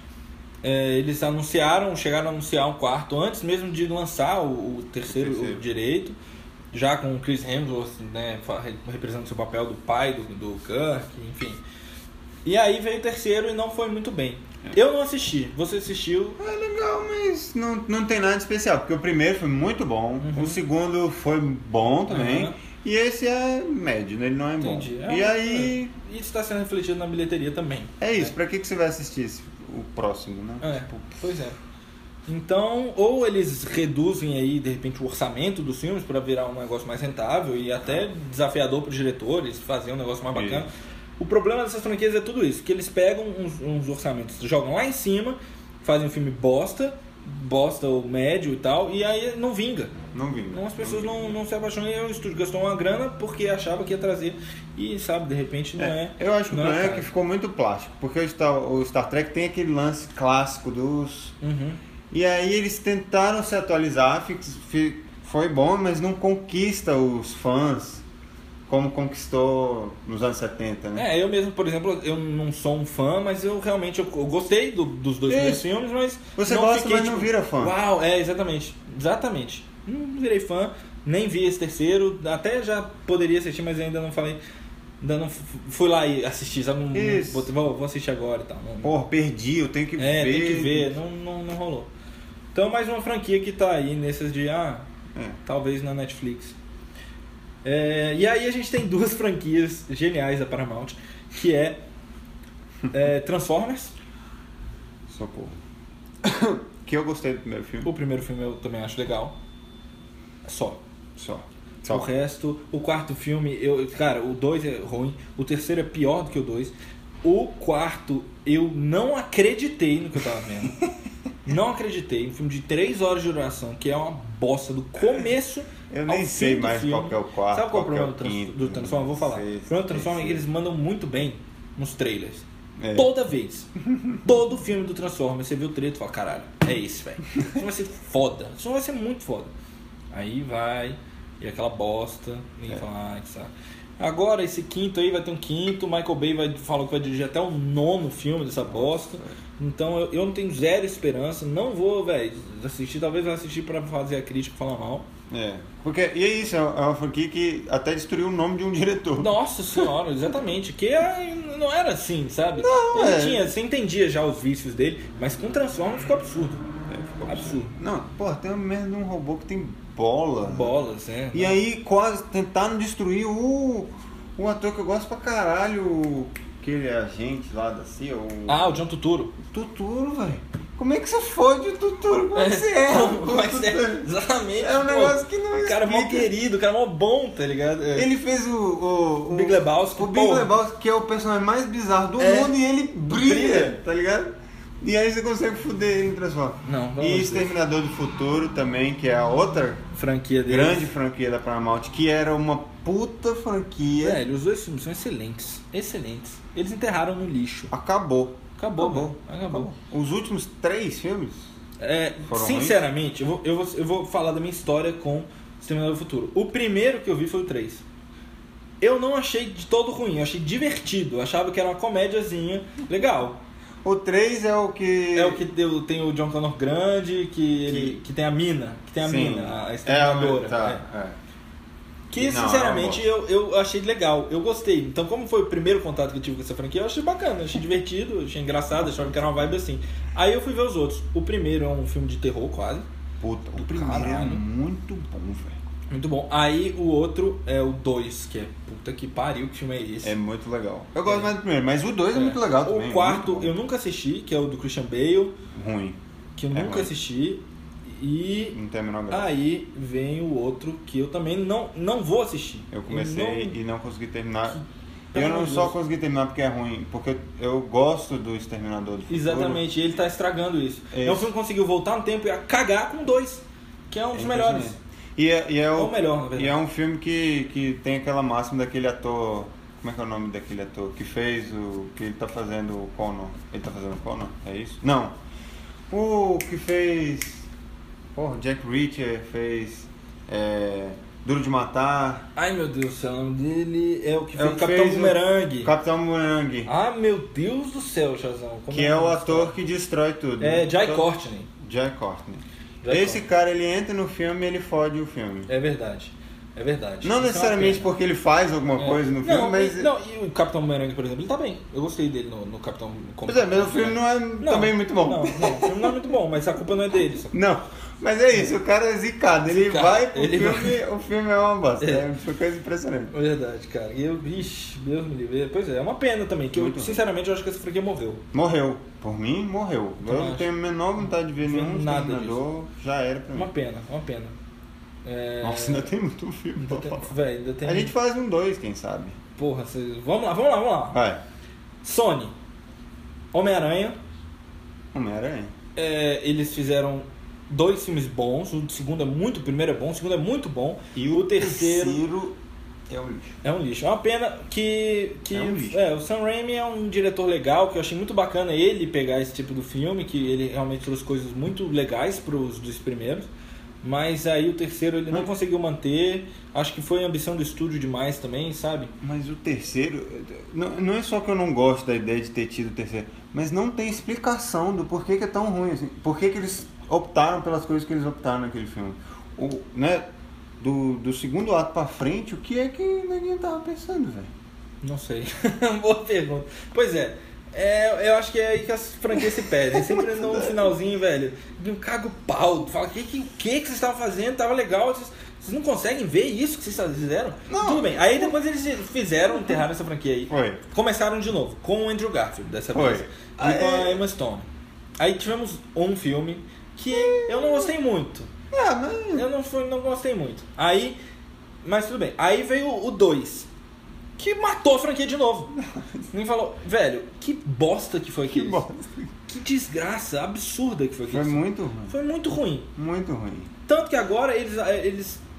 é, eles anunciaram, chegaram a anunciar um quarto antes mesmo de lançar o, o terceiro, O terceiro. o direito, já com o Chris Hemsworth, né, fa- representando seu papel do pai do, do Kirk, enfim. E aí veio o terceiro e não foi muito bem. Eu não assisti, você assistiu? É legal, mas não, não tem nada de especial, porque o primeiro foi muito bom, Uhum. o segundo foi bom também, Uhum. e esse é médio, né? Ele não é Entendi. bom. É, e aí, é, isso está sendo refletido na bilheteria também. é isso, né? pra que, que você vai assistir esse, o próximo, né? É, pois é. Então, ou eles reduzem aí, de repente, o orçamento dos filmes para virar um negócio mais rentável e até desafiador para os diretores fazer um negócio mais bacana. Isso. O problema dessas franquias é tudo isso, que eles pegam uns, uns orçamentos, jogam lá em cima, fazem um filme bosta, bosta ou médio e tal, e aí não vinga. Não vi. Não, as pessoas não, não se apaixonam e o estúdio gastou uma grana porque achava que ia trazer e, sabe, de repente não é. Eu acho que o não problema é cara. que ficou muito plástico, porque o Star, o Star Trek tem aquele lance clássico dos... Uhum. E aí eles tentaram se atualizar, fi- fi- foi bom, mas não conquista os fãs como conquistou nos anos setenta, né? É, eu mesmo, por exemplo, eu não sou um fã, mas eu realmente eu, eu gostei do- dos dois primeiros Isso. filmes, mas Você não gosta, fiquei, mas não tipo, vira fã. Uau, é, exatamente. Exatamente. Não virei fã, nem vi esse terceiro, até já poderia assistir, mas ainda não falei. Ainda não f- fui lá e assisti, sabe? Não, não- Isso. vou, vou- vou assistir agora e tal. Não, Porra, perdi, eu tenho que é, ver. tem que ver, não, não, não rolou. Então, mais uma franquia que tá aí nessas de, ah, É. talvez na Netflix. É, e aí a gente tem duas franquias geniais da Paramount, que é, é Transformers. Socorro. Que eu gostei do primeiro filme. O primeiro filme eu também acho legal. Só. Só. O Só. resto, o quarto filme, eu, cara, o dois é ruim, o terceiro é pior do que o dois. O quarto, eu não acreditei no que eu tava vendo. Não acreditei. Um filme de três horas de duração, que é uma bosta do começo Eu ao nem fim sei do mais filme. qual que é o quarto. Sabe qual é o qual que problema do, é o trans, quinto, do Transformers? Eu vou falar. não sei, O problema do Transformers é que terceiro. eles mandam muito bem nos trailers. É. Toda vez. Todo filme do Transformers, você vê o trailer e fala, caralho, é esse, velho. Isso vai ser foda. Isso vai ser muito foda. Aí vai, e aquela bosta, ninguém É. fala, ah, que saco. Agora, esse quinto aí vai ter um quinto, Michael Bay vai, falou que vai dirigir até o nono filme dessa bosta. Então eu, eu não tenho zero esperança, não vou, velho, assistir, talvez eu assistir pra fazer a crítica e falar mal. É. Porque, e é isso, é uma franquia que até destruiu o nome de um diretor. Nossa senhora, exatamente. Que é- não era assim, sabe? Não, Ele é. tinha, você entendia já os vícios dele, mas com Transformers ficou absurdo. É, ficou Absurdo. Não, porra, tem uma merda de um robô que tem bola. Bolas, é. E aí quase tentaram destruir o, o ator que eu gosto pra caralho, aquele agente lá da C I A, o Ah, o John Turturro. Tuturo, velho. Como é que você fode o Tuturo? Como é que você erra? Como é que você é? Exatamente. É um pô. negócio que não O cara é mó explica. querido, o cara é mó bom, tá ligado? É. Ele fez o... O, O Big Lebowski, O Big porra. Lebowski, que é o personagem mais bizarro do É. mundo, e ele brilha, Brilha. tá ligado? E aí você consegue fuder ele em Transformers. Não, vamos E ver. Exterminador do Futuro também, que é a outra Franquia dele. grande franquia da Paramount, que era uma puta franquia. Velho, os dois filmes são excelentes. Excelentes. Eles enterraram no lixo. Acabou. Acabou, Acabou. velho. Acabou. Os últimos três filmes É, Foram sinceramente, eu vou, eu, vou, eu vou falar da minha história com Exterminador do Futuro. O primeiro que eu vi foi o três. Eu não achei de todo ruim, eu achei divertido. Eu achava que era uma comédiazinha legal. O três é o que... É o que deu, tem o John Connor grande, que, ele, que tem a mina. Que tem a Sim. mina, a É, exterminadora. tá, é. é. Que, Não, sinceramente, eu eu, eu achei legal. Eu gostei. Então, como foi o primeiro contato que eu tive com essa franquia, eu achei bacana, eu achei divertido, eu achei engraçado, achava que era uma vibe assim. Aí eu fui ver os outros. O primeiro é um filme de terror, quase. Puta, o Do primeiro é caralho. muito bom, velho. Muito bom. Aí o outro é o dois, que é puta que pariu, que filme é esse? É muito legal. Eu gosto mais do primeiro, mas o dois é, muito legal também. O quarto muito bom. eu nunca assisti, que é o do Christian Bale, Ruim. que eu É nunca ruim. assisti. E Não tem a menor graça. aí vem o outro que eu também não, não vou assistir. Eu comecei não- e não consegui terminar. Pelo Eu não amor de só Deus. consegui terminar porque é ruim, porque eu gosto do Exterminador do Futuro. Exatamente, e ele tá estragando isso. É É um isso. filme que conseguiu voltar no tempo e a cagar com dois, que é um dos É melhores. impressionante. E é, e é É o, o melhor, na verdade. E é um filme que, que tem aquela máxima daquele ator. Como é que é o nome daquele ator? Que fez o. Que ele tá fazendo o Connor. Ele tá fazendo o Connor? É isso? Não. O que fez. Porra, Jack Reacher fez. É, Duro de Matar. Ai meu Deus do céu, o nome dele é o que É fez o o que Capitão fez o- Boomerang. Capitão Boomerang. Ah meu Deus do céu, Chazão. como Que é o nome ator desse que destrói tudo. cara? É Jai Então- Courtney. Jai Courtney. Jai Esse cara, ele entra no filme e ele fode o filme. É verdade. É verdade. Não Isso é uma necessariamente pena. porque ele faz alguma É. coisa no não, filme, mas... e, não, e o Capitão Boomerang, por exemplo, ele tá bem. Eu gostei dele no, no Capitão Pois é, mas o filme não é também muito bom. Não, não, o filme não é muito bom, mas a culpa não é dele. Só. Não, mas é isso, o cara é zicado. Ele Zicado, vai pro ele filme, o filme é uma bosta. É. É uma coisa impressionante. É verdade, cara. E eu, ixi, Deus me livre. Pois é, é uma pena também, que eu, Muito sinceramente, eu acho que essa franquia morreu. Morreu. Por mim, morreu. Eu Eu não acho. tenho a menor vontade de ver Não nenhum nada Exterminador. Já era pra mim. Uma pena, uma pena. É... Nossa, ainda tem muito filme ainda pra tem, falar. véi, ainda tem... A gente faz um dois, quem sabe. Porra, cês... vamos lá, vamos lá, vamos lá. Vai. Sony. Homem-Aranha. Homem-Aranha. É, eles fizeram dois filmes bons. O segundo é muito, o primeiro é bom, o segundo é muito bom. E o terceiro terceiro é um lixo. é um lixo. É uma pena que, que É um lixo. é, o Sam Raimi é um diretor legal, que eu achei muito bacana ele pegar esse tipo do filme, que ele realmente trouxe coisas muito legais pros dos primeiros. Mas aí o terceiro ele não Mas- conseguiu manter. Acho que foi ambição do estúdio demais também, sabe? Mas o terceiro, não, não é só que eu não gosto da ideia de ter tido o terceiro, mas não tem explicação do porquê que é tão ruim assim. Por que que eles optaram pelas coisas que eles optaram naquele filme. O, né, do, do segundo ato pra frente, o que é que ninguém tava pensando, velho? Não sei. Boa pergunta. Pois é. É, eu acho que é aí que as franquias se perdem. Sempre no finalzinho, velho, eu cago o pau. Tu fala, o que, que, que que vocês estavam fazendo? Tava legal. Vocês, vocês não conseguem ver isso que vocês fizeram? Não. Tudo bem. Aí depois eles fizeram, enterraram essa franquia aí. Foi. Começaram de novo, com o Andrew Garfield, dessa Foi. vez. E Ah, com a é. Emma Stone. Aí tivemos um filme que eu não gostei muito. Ah, mas... Eu não, fui, não gostei muito. Aí, mas tudo bem. Aí veio o dois, que matou a franquia de novo. Nem falou, velho, que bosta que foi Que aquilo. bosta. Que desgraça absurda que foi Foi aquilo. muito ruim. Foi muito ruim. Muito ruim. Tanto que agora eles, eles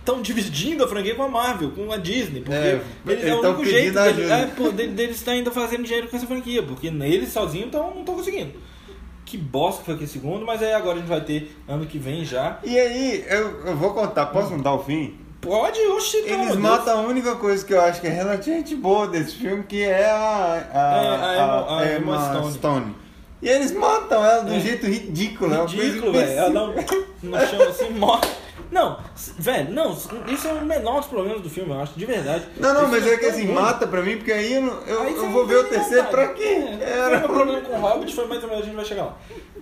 estão dividindo a franquia com a Marvel, com a Disney, porque É, eles, é eles o tão único jeito pedindo deles, ajuda. é, pô, de- deles estar ainda fazendo dinheiro com essa franquia, porque eles sozinhos tão, não estão conseguindo. Que bosta que foi aquele segundo, mas aí agora a gente vai ter ano que vem já. E aí, eu, eu vou contar, posso contar o fim? Pode, oxi, pelo amor Eles de matam a única coisa que eu acho que é relativamente boa desse filme, que é a, a, É, a Emma- a Emma Stone. Stone. E eles matam ela de um É. jeito ridículo. é uma coisa Ridículo, velho. Ela imbecil. dá um no chão assim, morre. Não, s- velho, não, isso é o menor dos problemas do filme, eu acho, de verdade. Não, não, Esse mas filme é que tão assim, ruim. mata pra mim, porque aí eu, não- eu, Aí eu você vou não ver o tem terceiro vontade. pra quê? É, Era... Foi meu problema com o Hobbit, foi mais ou menos, a gente vai chegar lá.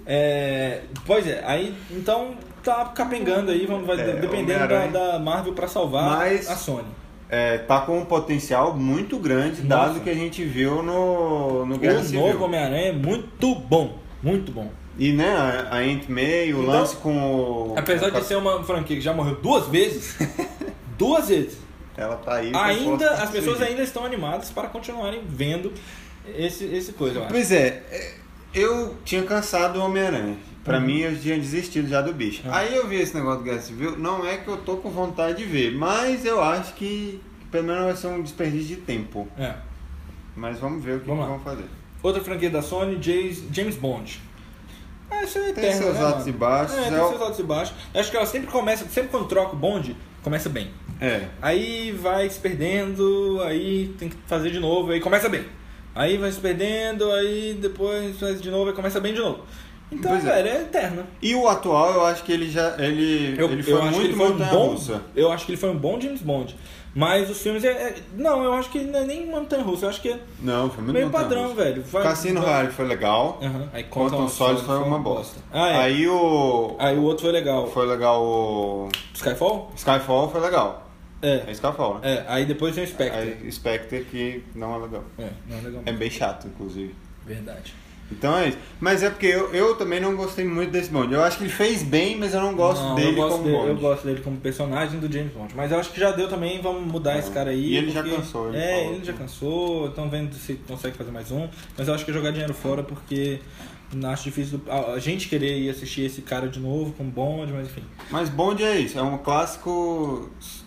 É, pois é, aí então tá capengando aí, vamos, vai, É, dependendo da, Homem-Aranha. da Marvel pra salvar Mas- a Sony. É, tá com um potencial muito grande, Nossa. dado que a gente viu no, no Guerra O Civil. novo Homem-Aranha é muito bom, muito bom. E né, a, a Aunt May, o Então, lance com o... Apesar de ser uma franquia que já morreu duas vezes, duas vezes, Ela tá aí... com ainda força as pessoas surgir. ainda estão animadas para continuarem vendo esse, esse coisa, eu acho. Pois é, é, eu tinha cansado do Homem-Aranha. Pra Uhum. mim, eu tinha desistido já do bicho. Ah. Aí eu vi esse negócio do Guerra Civil, não é que eu tô com vontade de ver, mas eu acho que pelo menos vai ser um desperdício de tempo. É. Mas vamos ver o que, que Vamos lá. vão fazer. Outra franquia da Sony, James, James Bond. Ah, isso é Tem eterno, seus né, altos mano? e baixos, É, é tem o- seus altos e baixos. Eu acho que ela sempre começa, sempre quando troca o bonde, começa bem. É. Aí vai se perdendo, aí tem que fazer de novo, aí começa bem. Aí vai se perdendo, aí depois faz de novo, aí começa bem de novo. Então, Pois é. velho, é eterno. E o atual, eu acho que ele já. Ele, Eu, ele foi eu acho que muito ele foi um bom. montanha-russa. Eu acho que ele foi um bom James Bond. Mas os filmes é. é- não, eu acho que não é nem montanha russa, eu acho que é Não, foi muito meio montanha-russa. padrão, velho. Vai- Cassino vai- Royale foi legal. Aham, aí Quantum of Solace foi uma bosta. Ah, é. Aí, Aí o. o outro foi legal. Foi legal o. Skyfall? Skyfall foi legal. É. É Skyfall, né? É, aí depois tem o Spectre. Aí Spectre que não é legal. É, não é legal. É bem chato, inclusive. Verdade. Então é isso. Mas é porque eu, eu também não gostei muito desse Bond. Eu acho que ele fez bem, mas eu não gosto Não, dele eu gosto como dele, Bond. eu gosto dele como personagem do James Bond. Mas eu acho que já deu também, vamos mudar esse cara aí. E ele já porque- cansou, ele é, falou. ele já cansou, estão vendo se consegue fazer mais um. Mas eu acho que é jogar dinheiro fora porque acho difícil a a gente querer ir assistir esse cara de novo como Bond, mas enfim. Mas Bond é isso, é um clássico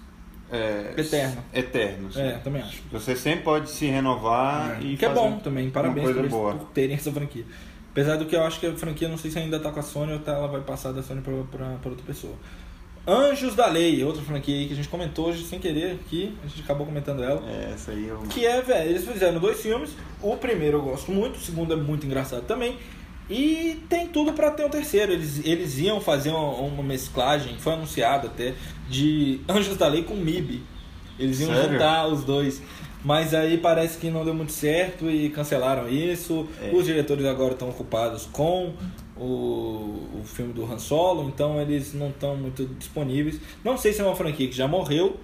é, Eterno. Eterno. sim. É, também acho. Você sempre pode se renovar e que é fazer bom também, parabéns uma por, coisa eles boa. por terem essa franquia. Apesar do que eu acho que a franquia, não sei se ainda tá com a Sony ou tá, ela vai passar da Sony pra, pra, pra outra pessoa. Anjos da Lei, outra franquia aí que a gente comentou hoje sem querer aqui, a gente acabou comentando ela. É, essa aí eu... Que é, velho, eles fizeram dois filmes. O primeiro eu gosto muito, o segundo é muito engraçado também. E tem tudo pra ter um terceiro. Eles, eles iam fazer uma, uma mesclagem, foi anunciado até, de Anjos da Lei com M I B. Eles iam Sério? juntar os dois. Mas aí parece que não deu muito certo e cancelaram isso. É. Os diretores agora estão ocupados com o, o filme do Han Solo, então eles não estão muito disponíveis. Não sei se é uma franquia que já morreu,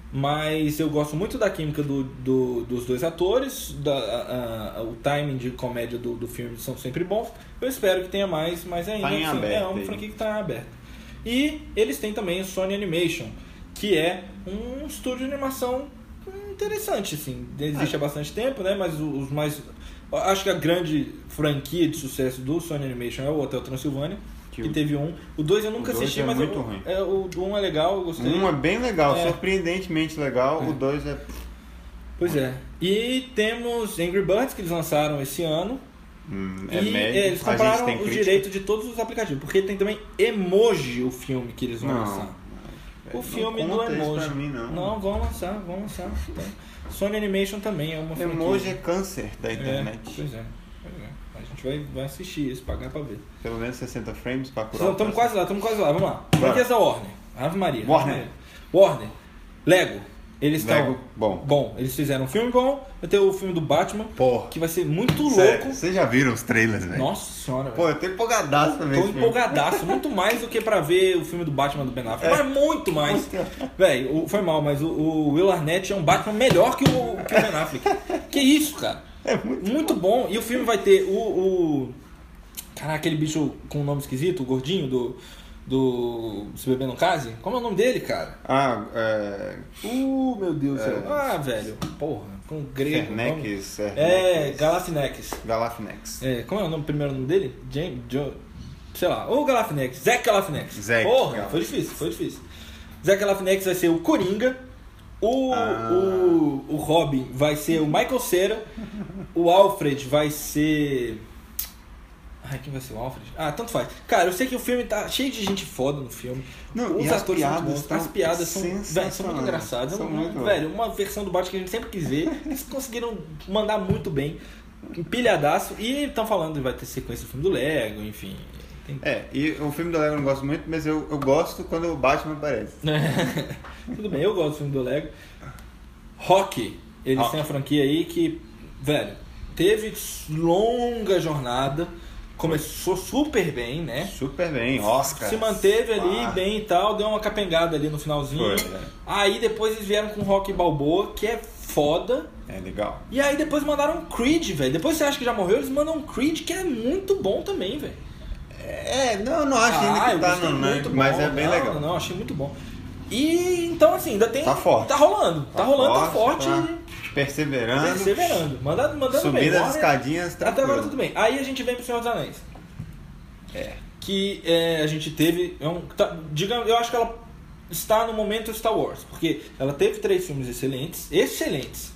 mas eu gosto muito da química do, do- dos dois atores, da, a- a- o timing de comédia do, do filme são sempre bons. Eu espero que tenha mais, mas ainda Tá em assim, é aberto uma aí. franquia que está aberta. E eles têm também o Sony Animation, que é um estúdio de animação interessante, assim. Existe há bastante tempo, né? Mas os mais... Acho que a grande franquia de sucesso do Sony Animation é o Hotel Transilvânia, que, Que o- teve um. O dois eu nunca o dois assisti, é mas muito eu- ruim. é, o um é legal, eu gostei. Um é bem legal, É. surpreendentemente legal. É. O dois é... Pois é. E temos Angry Birds, que eles lançaram esse ano. Hum, e é médio. é, eles A gente compraram tem os crítica. direitos de todos os aplicativos. Porque tem também Emoji, o filme que eles vão Não. lançar. O Não filme do conta isso Emoji. pra mim, não. Não, vão lançar, vão lançar. Então, Sony Animation também é uma franquia. Emoji é câncer da internet. É, pois é. Pois é. A gente vai, vai assistir isso, pagar pra ver. Pelo menos sessenta frames pra curar. Estamos o câncer. quase lá, estamos quase lá. Vamos lá. Bora. Franquias da Warner. Ave Maria. Ave Warner. Maria. Warner. Lego. Eles estão... Lego, bom. Bom, eles fizeram um filme bom. Vai ter o filme do Batman, Porra. que vai ser muito Sério, louco. vocês já viram os trailers, velho? Nossa senhora, Pô, velho. eu tô empolgadaço pra ver Tô esse filme. empolgadaço, muito mais do que pra ver o filme do Batman do Ben Affleck. Mas muito mais. Velho, foi mal, mas o, o Will Arnett é um Batman melhor que o, que o Ben Affleck. Que isso, cara? É muito, Muito bom. E o filme vai ter o... o... Caraca, aquele bicho com um nome esquisito, o gordinho do... Do... Se Beber Não Case? Como é o nome dele, cara? Ah, é... Uh, meu Deus do céu. É. Ah, velho. Porra, com grego. nome- Fernex, É, Galafinex. Galafnex. É, como é o nome, primeiro nome dele? James, Joe, sei lá, ou Galafinex, Zach Galafinex. Zac Porra, Galafinex. foi difícil, foi difícil. Zach Galifianakis vai ser o Coringa. O, Ah. o, o Robin vai ser o Michael Cera. O Alfred vai ser... Ai, quem vai ser o Alfred? Ah, tanto faz. Cara, eu sei que o filme tá cheio de gente foda no filme. Não, Os e as atores são piadas muito bons. tão As piadas são, véio, são muito sensacionais. engraçadas. São Um- muito velho, uma versão do Batman que a gente sempre quis ver. Eles conseguiram mandar muito bem. Empilhadaço. E estão falando que vai ter sequência do filme do Lego, enfim. Tem... É, e o filme do Lego eu não gosto muito, mas eu, eu gosto quando o Batman aparece. Tudo bem, eu gosto do filme do Lego. Rock, eles Rock. têm a franquia aí que, velho, teve longa jornada, começou super bem, né? Super bem, Oscar. Se manteve ali Ah, bem e tal, deu uma capengada ali no finalzinho. Foi, é. Aí depois eles vieram com Rock Balboa, que é foda. É legal. E aí depois mandaram Creed, velho. Depois você acha que já morreu, eles mandam um Creed, que é muito bom também, velho. É, não, não acho ainda Ah, que eu tá, gostei não, né? muito Mas bom. é bem não, legal. Não, não, achei muito bom. E então assim, ainda tem. Tá forte. Tá rolando. Tá, rolando, tá forte. tá perseverando. Perseverando. Mandando, mandando Subindo bem. as Olha, escadinhas, até agora tranquilo. tudo bem. Aí a gente vem pro Senhor dos Anéis. É. Que é, a gente teve. É um, tá, digamos, eu acho que ela está no momento Star Wars. Porque ela teve três filmes excelentes. Excelentes.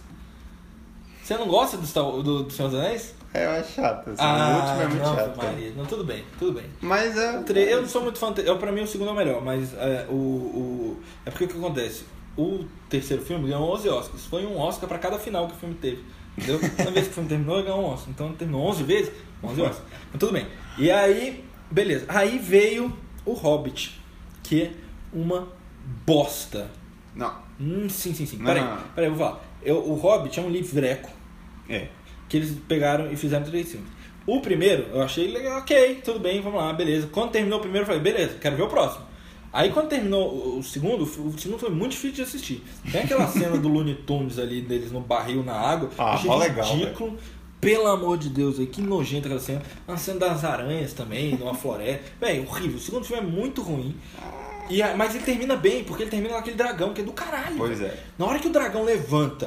Você não gosta do, Star, do, do Senhor dos Anéis? É, eu acho chato. Assim, o último é muito não, chato. cara. Maria. Não, tudo bem, tudo bem. Mas é. O tre- Eu não sou muito fã. Eu, pra mim, o segundo é o melhor, mas é, o, o. É porque o que acontece? O terceiro filme ganhou onze Oscars. Foi um Oscar pra cada final que o filme teve. Entendeu? Cada vez que o filme terminou, ele ganhou um Oscar. Então terminou onze vezes, onze Oscars. Mas tudo bem. E aí, beleza. Aí veio o Hobbit, que é uma bosta. Não. Hum, sim, sim, sim. Não, Peraí, não, não. peraí, eu vou falar. Eu, o Hobbit é um livreco É. que eles pegaram e fizeram três filmes. O primeiro, eu achei legal, ok, tudo bem, vamos lá, beleza. Quando terminou o primeiro, eu falei, beleza, quero ver o próximo. Aí quando terminou o- o segundo, o segundo foi muito difícil de assistir. Tem aquela cena do Looney Tunes ali, deles no barril na água, Ah, achei mó legal, ridículo. Pelo amor de Deus, aí, que nojenta aquela cena. Uma cena das aranhas também, numa floresta. Véi, horrível. O segundo filme é muito ruim. E, a- mas ele termina bem, porque ele termina com aquele dragão, que é do caralho. Pois véi. é. Na hora que o dragão levanta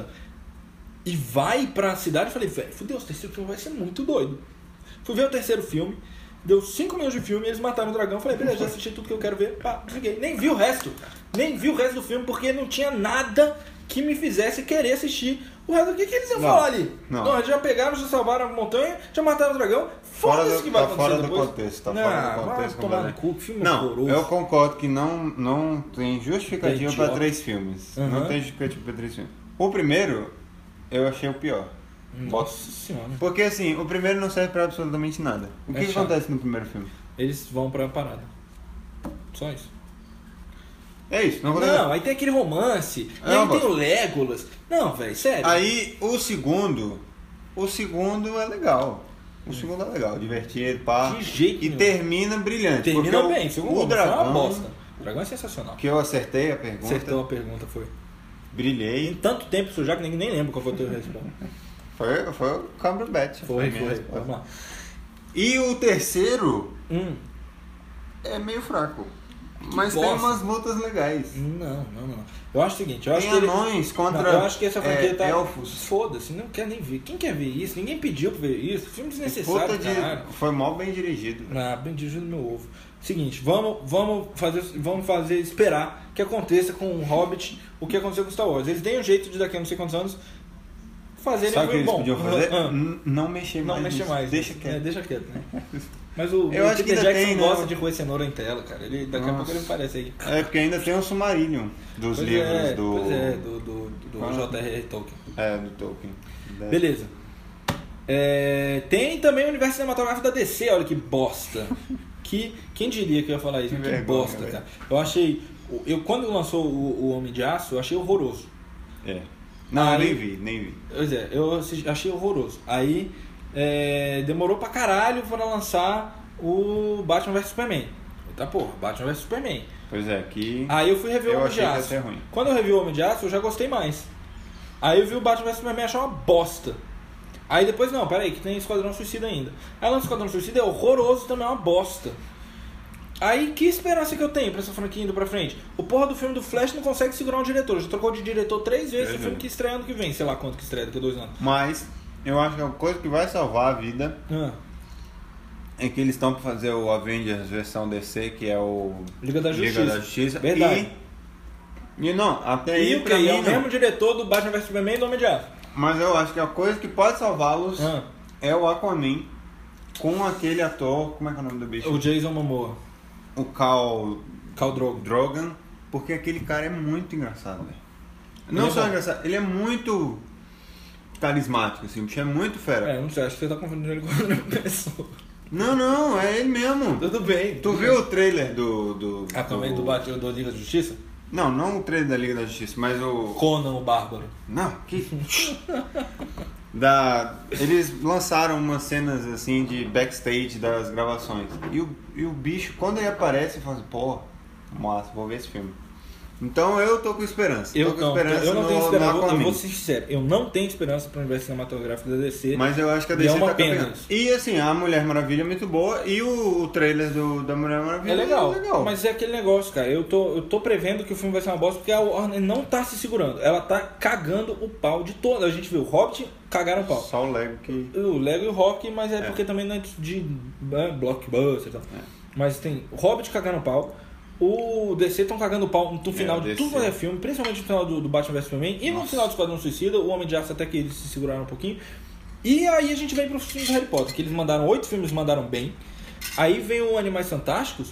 e vai pra cidade, eu falei, velho, fudeu, esse terceiro filme vai ser muito doido. Fui ver o terceiro filme, deu cinco minutos de filme, eles mataram o dragão, falei, beleza, já assisti tudo que eu quero ver, pá, desliguei. Nem vi o resto, nem vi o resto do filme, porque não tinha nada que me fizesse querer assistir o resto. O que, que eles iam Não, falar ali? não. eles já pegaram, já salvaram a montanha, já mataram o dragão, Fora foda-se do- que vai tá acontecer fora do depois. contexto, tá não, fora do vai contexto tomar no completamente. cu, que filme Não, horroroso. eu concordo que não, não tem justificativa É para idiota. três filmes. Aham. Não tem justificativa para três filmes. O primeiro, eu achei o pior. Nossa senhora. Porque assim, o primeiro não serve pra absolutamente nada. O que, É que chato. acontece no primeiro filme? Eles vão pra parada. Só isso. É isso, não acontece. Não, aí tem aquele romance, É e aí uma tem bosta. o Legolas. Não, velho, sério. Aí o segundo, o segundo é legal. O segundo é legal, divertido, pá. De jeito E nenhum. termina brilhante. Termina porque bem, o, segundo o filme foi uma dragão, bosta. O dragão é sensacional. que eu acertei a pergunta, Acertou a pergunta, foi. Em brilhei. tanto tempo isso já que ninguém nem lembra qual foi a tua resposta. Foi, foi o Cumberbatch. Foi, a minha foi. resposta. Vamos lá. E o terceiro Hum, é meio fraco. Mas tem bosta. umas lutas legais. não, não, não. Eu acho o seguinte, eu acho Tem que ele... anões contra Não, eu acho que essa franquia é, tá... elfos. Foda-se, não quer nem ver. Quem quer ver isso? Ninguém pediu pra ver isso. Filme desnecessário, Puta de... caralho. Foi mal bem dirigido. Ah, bem dirigido no meu ovo. Seguinte, vamos, vamos, fazer, vamos fazer esperar que aconteça com o Hobbit o que aconteceu com Star Wars. Eles têm um jeito de daqui a não sei quantos anos fazerem Sabe o que um eles bom. podiam fazer? Ah, N- Não mexer não mais. mexe nisso. mais. Deixa É, quieto. deixa quieto, né? Mas o, Eu o acho que Peter ainda Jackson tem, gosta né? de roer cenoura em tela, cara. Ele, daqui a Nossa. pouco ele aparece aí. É porque ainda tem o Silmarillion dos Pois livros é, do. Pois é, do, do, do Ah. J R R Tolkien. É, do Tolkien. É. Beleza. É, tem também o universo cinematográfico da D C, olha que bosta. que, quem diria que eu ia falar isso? Que Que, vergonha, bosta, velho. cara. Eu achei. Eu, quando lançou o, o Homem de Aço, eu achei horroroso. É. Não, Aí- nem vi, nem vi. Pois é, eu assisti- achei horroroso. Aí é, demorou pra caralho pra lançar o Batman versus Superman. Tá porra, Batman versus Superman. Pois é, que. Aí eu fui rever Eu o Homem de achei que ia Aço. ser ruim. Quando eu revi o Homem de Aço, eu já gostei mais. Aí eu vi o Batman versus Superman e achei uma bosta. Aí depois, não, peraí, que tem Esquadrão Suicida ainda. Aí o Esquadrão Suicida é horroroso, também é uma bosta. Aí, que esperança que eu tenho pra essa franquia indo pra frente? O porra do filme do Flash não consegue segurar um diretor. Já trocou de diretor três vezes o Uhum. filme que estreia ano que vem. Sei lá quanto que estreia daqui a dois anos. Mas eu acho que a coisa que vai salvar a vida Ah, é que eles estão pra fazer o Avengers versão D C, que é o Liga da Justiça. Liga da Justiça. Verdade. E E não, até aí E o que? pra mim É o não. mesmo diretor do Batman versus Superman e do Homem de Aço. Mas eu acho que a coisa que pode salvá-los Ah. é o Aquaman com aquele ator, como é que é o nome do bicho? O Jason Momoa. O Khal Khal Drogo. Drogon, porque aquele cara é muito engraçado, velho. Não Ele é só bom. engraçado, ele é muito carismático, assim, o bicho é muito fera. É, não sei, acho que você tá confundindo ele com outra pessoa. Não, não, é ele mesmo. Tudo bem. Tu tudo viu bem. o trailer do... do Ah, também do Batman do Liga da Justiça? Não, não o trailer da Liga da Justiça, mas o... Conan o Bárbaro. Não, que... da... Eles lançaram umas cenas, assim, de backstage das gravações. E o, e o bicho, quando ele aparece, fala assim, pô, massa, vou ver esse filme. Então eu tô com esperança. Eu tô com não, esperança eu não no, tenho no esperança, eu vou- eu Aquaman. vou ser sincero, eu não tenho esperança pro universo cinematográfico da D C. Mas eu acho que a E D C é uma tá pena campeã. isso. E assim, a Mulher Maravilha é muito boa e o, o trailer do, da Mulher Maravilha É legal, é legal. mas é aquele negócio, cara. Eu tô, eu tô prevendo que o filme vai ser uma bosta porque a Warner não tá se segurando. Ela tá cagando o pau de toda. A gente viu o Hobbit cagaram o pau. Só o Lego que... O Lego e o Rock, mas é, É. porque também não é de é, blockbuster e tal. Mas tem o Hobbit cagando o pau. O D C estão cagando o pau no final É, o de D C. tudo quanto é filme, principalmente no final do, do Batman versus Superman e no Nossa. final do Esquadrão Suicida, o Homem de Aço até que eles se seguraram um pouquinho. E aí a gente vem para os filmes do Harry Potter, que eles mandaram oito filmes, mandaram bem. Aí vem o Animais Fantásticos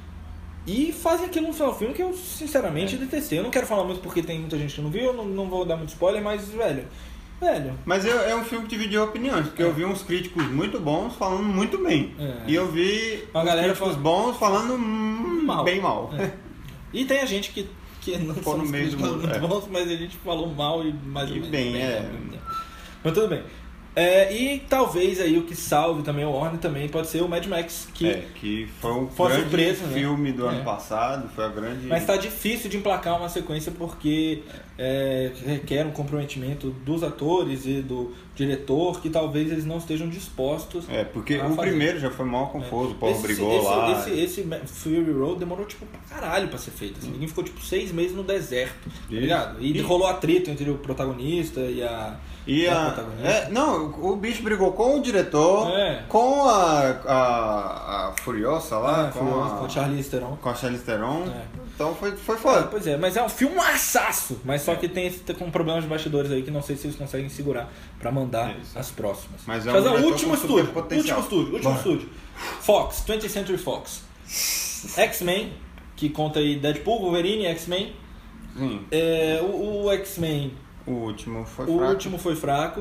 e fazem aquilo no final do filme que eu sinceramente É. detestei. Eu não quero falar muito porque tem muita gente que não viu, eu não, não vou dar muito spoiler, mas velho, velho. Mas é, é um filme que dividiu opiniões, porque eu vi uns críticos muito bons falando muito bem. É. E eu vi Uma uns galera críticos fala- bons falando hum, Mal. bem mal. É. E tem a gente que, que não Ficou são no os meio do críticos mundo, muito é. bons, mas a gente falou mal e mais ou E menos bem, é. né? Mas tudo bem. É, e talvez aí o que salve também o Warner também pode ser o Mad Max, que É, que foi um Foi uma grande surpresa, né? filme do É. ano passado, foi a grande... mas tá difícil de emplacar uma sequência porque é, requer um comprometimento dos atores e do diretor que talvez eles não estejam dispostos É, porque a o fazer. primeiro já foi mal confuso, o Paulo Esse- brigou esse, lá. Esse, esse Ma- Fury Road demorou tipo pra caralho pra ser feito. Assim. Ninguém ficou tipo seis meses no deserto, tá Isso. ligado? E, E- rolou atrito entre o protagonista e a, E e a a, protagonista. é, não, o bicho brigou com o diretor, É. com a, a, a Furiosa lá, Ah, com, Furiosa, a, com o Charlize Theron. com a Charlize Theron. É. Então foi, foi É, foda. pois é, mas é um filme assaço, mas só que tem esse com problemas de bastidores aí que não sei se eles conseguem segurar pra mandar Isso. as próximas. Mas é um Fazer o diretor último com super estúdio, potencial. último estúdio, último Bora. estúdio. Fox, twentieth Century Fox. X-Men, que conta aí Deadpool, Wolverine, X-Men. Sim, É, o o X-Men, o último foi o fraco. último foi fraco.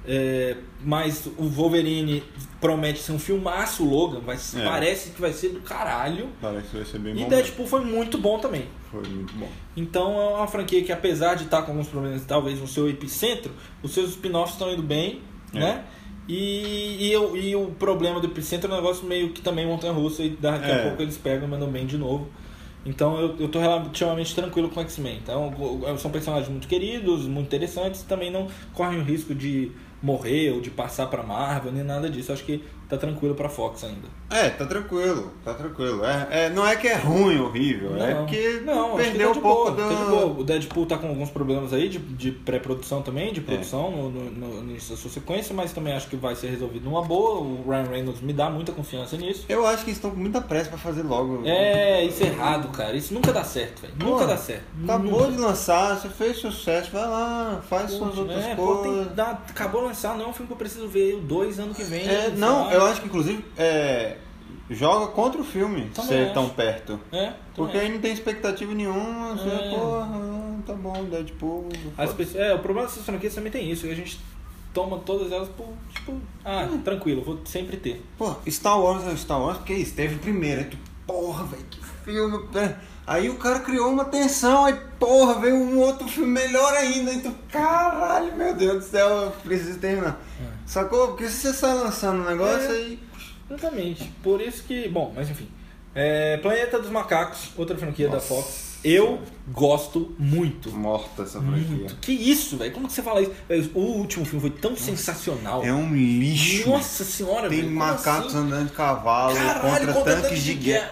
É, mas o Wolverine promete ser um filmaço, Logan, vai, É. parece que vai ser do caralho. Parece que vai ser bem E bom. Deadpool foi muito bom também. Foi muito bom. Então é uma franquia que, apesar de estar com alguns problemas, talvez no seu epicentro, os seus spin-offs estão indo bem, É. né? E, e, o- e o problema do epicentro é um negócio meio que também montanha-russa e daqui É. a pouco eles pegam e mandam bem de novo. Então eu, eu tô relativamente tranquilo com o X-Men. Então o- são personagens muito queridos, muito interessantes, também não correm o risco de morrer ou de passar pra Marvel, nem nada disso. Acho que tá tranquilo pra Fox ainda. É, tá tranquilo, tá tranquilo. É, é, não é que é ruim, horrível, é porque não, acho que perdeu tá de um pouco boa, do... tá de boa. O Deadpool tá com alguns problemas aí de, de pré-produção também, É. de produção no, no, no início da sua sequência, mas também acho que vai ser resolvido numa boa. O Ryan Reynolds me dá muita confiança nisso. Eu acho que eles estão com muita pressa pra fazer logo. É, isso é errado, cara. Isso nunca dá certo, velho. Nunca Pô, dá certo. Acabou Nunca. de lançar, você fez sucesso, vai lá, faz suas Poxa, outras é, pô, tem coisas. que dar- acabou de lançar, não é um filme que eu preciso ver o dois ano que vem. É, não, sabe? eu acho que inclusive é, joga contra o filme Também ser acho. tão perto. É, Porque também. aí não tem expectativa nenhuma, você, É. porra, tá bom, Deadpool. As foda-se. pessoas- é, o problema dessas franquias também tem isso, que a gente toma todas elas por, tipo, ah, Hum. tranquilo, vou sempre ter. Pô, Star Wars é Star Wars porque esteve primeiro. Aí tu, porra, velho, que filme. é. Aí o cara criou uma tensão, aí porra, veio um outro filme melhor ainda. Aí tu, caralho, meu Deus do céu, eu preciso terminar. Sacou? Porque se você sai lançando um negócio É. aí. Exatamente. Por isso que, bom, mas enfim. É, Planeta dos Macacos, outra franquia da Nossa. Fox. Eu gosto muito. Morta essa franquia. Muito. Que isso, velho? Como que você fala isso? Velho, o último filme foi tão sensacional. É um lixo. Nossa senhora, Tem velho. como macacos assim? andando de cavalo Caralho, contra, tanques de guerra.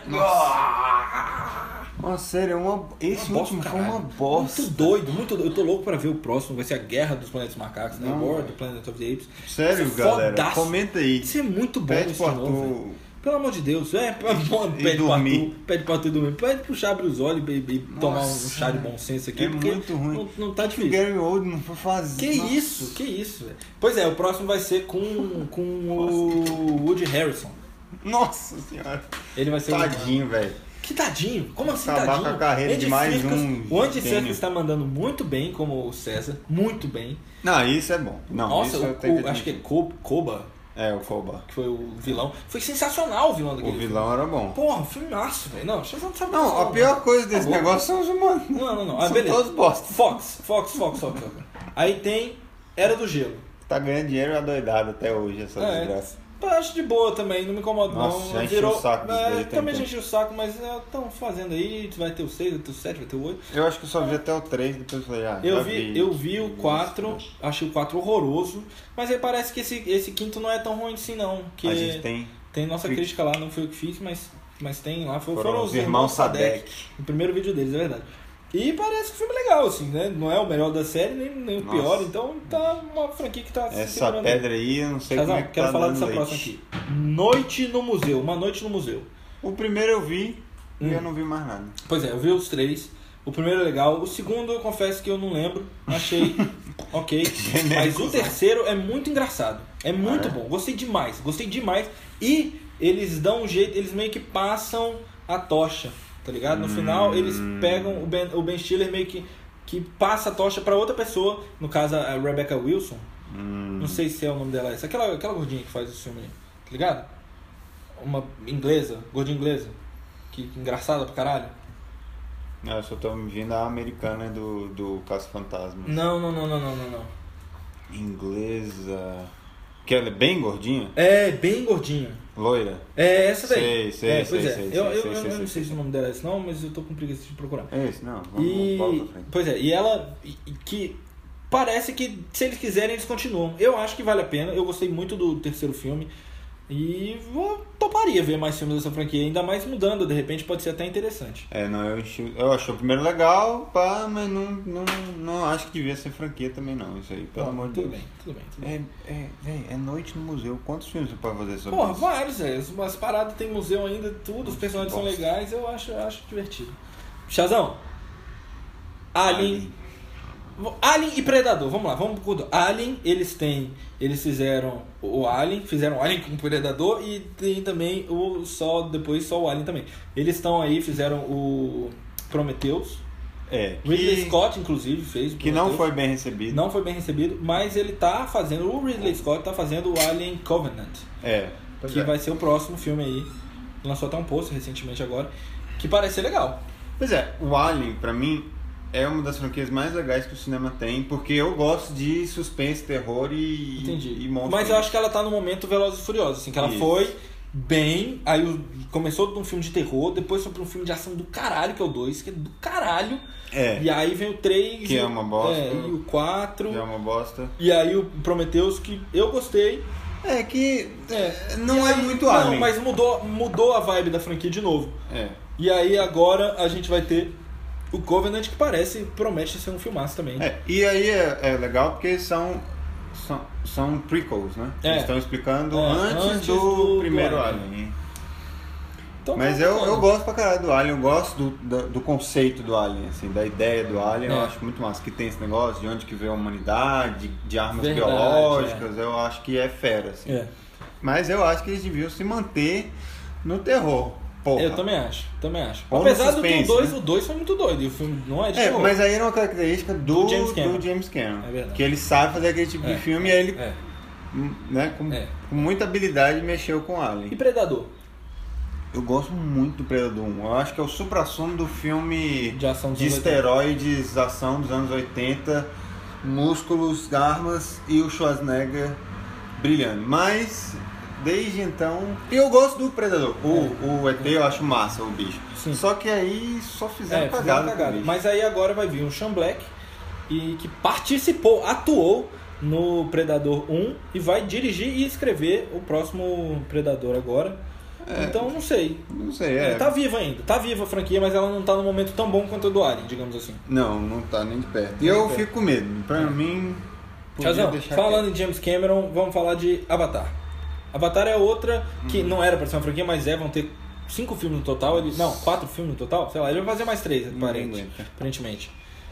Nossa. Nossa, sério, é uma... esse Uma último bosta, foi uma caralho. bosta. Muito doido, muito doido. Eu tô louco pra ver o próximo. Vai ser a Guerra dos Planetas Macacos, né? Não, War velho. do Planet of the Apes. Sério, Isso é galera, fodaço. comenta aí. Isso é muito bom Pede esse pro novo, Arthur velho. Pelo amor de Deus, é, pede dormir. pra tu, pede pra tu dormir, pede pro chá abrir os olhos e, e tomar um Nossa, chá de bom senso aqui, é porque muito ruim. Não, não tá O difícil. Gary Oldman não foi fazer. Que Nossa. isso, que isso, velho. Pois é, o próximo vai ser com, com o Woody Harrison. Nossa senhora. Ele vai ser Tadinho, velho. o... Que tadinho? Como assim Acabar tadinho? com a carreira Andy de mais Serkis- um O Andy gênio. Serkis está mandando muito bem como o César, muito bem. Não, isso é bom. Não, Nossa, isso o, eu tenho o- que acho que é admitir. Co- Koba, É, o Koba. que foi o vilão. Foi sensacional o vilão O daquele vilão era bom. filme. Porra, filmaço, velho. Não, você não sabe o que eu tô Não, a falando. pior coisa desse Tá bom. negócio são os humanos. Não, não, não. Ah, São beleza. todos bosta. Fox, Fox, Fox, Fox, Fox. Aí tem Era do Gelo. Tá ganhando dinheiro adoidado até hoje, essa É. desgraça. Eu acho de boa também, não me incomoda Nossa, não. já encheu o saco disso é, daí, também tem já encheu o saco, mas estão fazendo aí, vai ter o seis, vai ter o sete, vai ter o oito. Eu acho que eu só vi até o três, depois eu falei, ah, Eu já vi, eu vi o quatro, achei o quatro horroroso, mas aí parece que esse, esse quinto não é tão ruim assim não. Que A gente tem... tem nossa crítica. crítica lá, não foi eu que fiz, mas, mas tem lá, foi, Foram foram os os irmãos irmãos Sadek. Sadek. O primeiro vídeo deles, é verdade. E parece que foi legal, assim, né? Não é o melhor da série, nem, nem o Nossa. pior, então tá uma franquia que tá se Essa segurando aí. pedra aí, eu não sei Chazão, como é que quero tá falar dando dessa leite. próxima aqui. Noite no Museu, Uma Noite no Museu. O primeiro eu vi Hum. e eu não vi mais nada. Pois é, eu vi os três. O primeiro é legal, o segundo eu confesso que eu não lembro. Achei ok. Mas o terceiro é muito engraçado. É muito Ah, é? bom. Gostei demais. Gostei demais. E eles dão um jeito, eles meio que passam a tocha, tá ligado? No final eles pegam o Ben, o Ben Stiller meio que, que passa a tocha pra outra pessoa. No caso a Rebecca Wilson. Hum. Não sei se é o nome dela essa. Aquela, aquela gordinha que faz o filme, tá ligado? Uma inglesa, gordinha inglesa. Que, que engraçada pra caralho. Não, eu só tô me vindo a americana do, do Caça Fantasma. Não, não, não, não, não, não, não. Inglesa. Que ela é bem gordinha? É, bem gordinha. Loira? É essa daí. Sei, sei, é, pois sei, é. sei, eu sei, eu, sei, eu, sei, eu sei, não sei sei. se o nome dela é esse não, mas eu tô com preguiça de procurar. É esse, não. Vamos, E, vamos pra frente. pois é, e ela, e- e que parece que se eles quiserem eles continuam. Eu acho que vale a pena, eu gostei muito do terceiro filme e vou, toparia ver mais filmes dessa franquia, ainda mais mudando, de repente pode ser até interessante. É, não, eu, enchi- eu achei o primeiro legal, pá, mas não, não, não acho que devia ser franquia também não, isso aí, pelo Bom, amor de tudo Deus. bem, tudo bem, tudo bem. É, é, véi, é noite no museu. Quantos filmes você pode fazer sobre Porra, isso? vários, é. As paradas tem museu ainda, tudo, os personagens são Bosta. legais, eu acho, eu acho divertido. Chazão, Alien. Alien e Predador, vamos lá, vamos pro Alien, eles têm, eles fizeram o Alien, fizeram o Alien com o Predador e tem também o só depois só o Alien também. Eles estão aí, fizeram o Prometheus. É, Ridley que, Scott inclusive fez o que não Prometheus. foi bem recebido. não foi bem recebido, mas ele tá fazendo, o Ridley Scott tá fazendo o Alien Covenant, É, pois que é. vai ser o próximo filme aí. Lançou até um post recentemente agora, que parece ser legal. Pois é, o Alien, pra mim, é uma das franquias mais legais que o cinema tem, porque eu gosto de suspense, terror e, Entendi. e monstros. Mas eu acho que ela tá no momento Velozes e Furiosos, assim, que ela Isso. foi bem, aí o- começou de um filme de terror, depois foi pra um filme de ação do caralho, que é o dois, que é do caralho. É, E aí vem o três Que e, é uma bosta. é, e o quatro. é uma bosta. E aí o Prometheus, que eu gostei. É que É, não E é aí- muito não, Alien. mas mudou, mudou a vibe da franquia de novo. É. E aí agora a gente vai ter o Covenant, que parece, promete ser um filmaço também. É, e aí é, é legal porque são, são, são prequels, né? É. Eles estão explicando É, antes, antes do, do- do primeiro Alien. Alien. Então, Mas tá eu, bacana. eu gosto pra caralho do Alien, eu gosto do, do, do conceito do Alien, assim, da ideia do Alien, eu É. acho muito massa. Que tem esse negócio de onde que veio a humanidade, de, de armas Verdade, biológicas, eu acho que é fera, assim. É. Mas eu acho que eles deviam se manter no terror. Porra. Eu também acho, também acho. Ou no Apesar do que o suspense, dois, né? o dois foi muito doido, e o filme não é de É, terror. mas aí era uma característica do, Do James Cameron. do James Cameron. É verdade. Que ele sabe fazer aquele tipo É. de filme e aí ele, É. né, com, É. com muita habilidade, mexeu com E Alien. Predador? Eu gosto muito do Predador um. Eu acho que é o supra-sumo do filme De ação dos de anos esteroides, ação dos anos oitenta, músculos, armas e o Schwarzenegger brilhando. Mas, desde então... E eu gosto do Predador. O, o E T eu acho massa, o bicho. Sim. Só que aí só fizeram É, fizeram cagada com o cagada. bicho. Mas aí agora vai vir um Sean Black, e que participou, atuou no Predador um e vai dirigir e escrever o próximo Predador agora. Então não sei. Não sei, É, é... tá viva ainda. Tá viva a franquia, mas ela não tá num momento tão bom quanto a do Alien, digamos assim. Não, não tá nem de perto. E Nem eu de perto. fico com medo. Pra mim, podia Chazão, deixar falando quieto. em James Cameron, vamos falar de Avatar. Avatar é outra que não era pra ser uma franquia, mas é, vão ter cinco filmes no total. Ele, não, quatro filmes no total, sei lá, ele vai fazer mais três, aparente, aparentemente.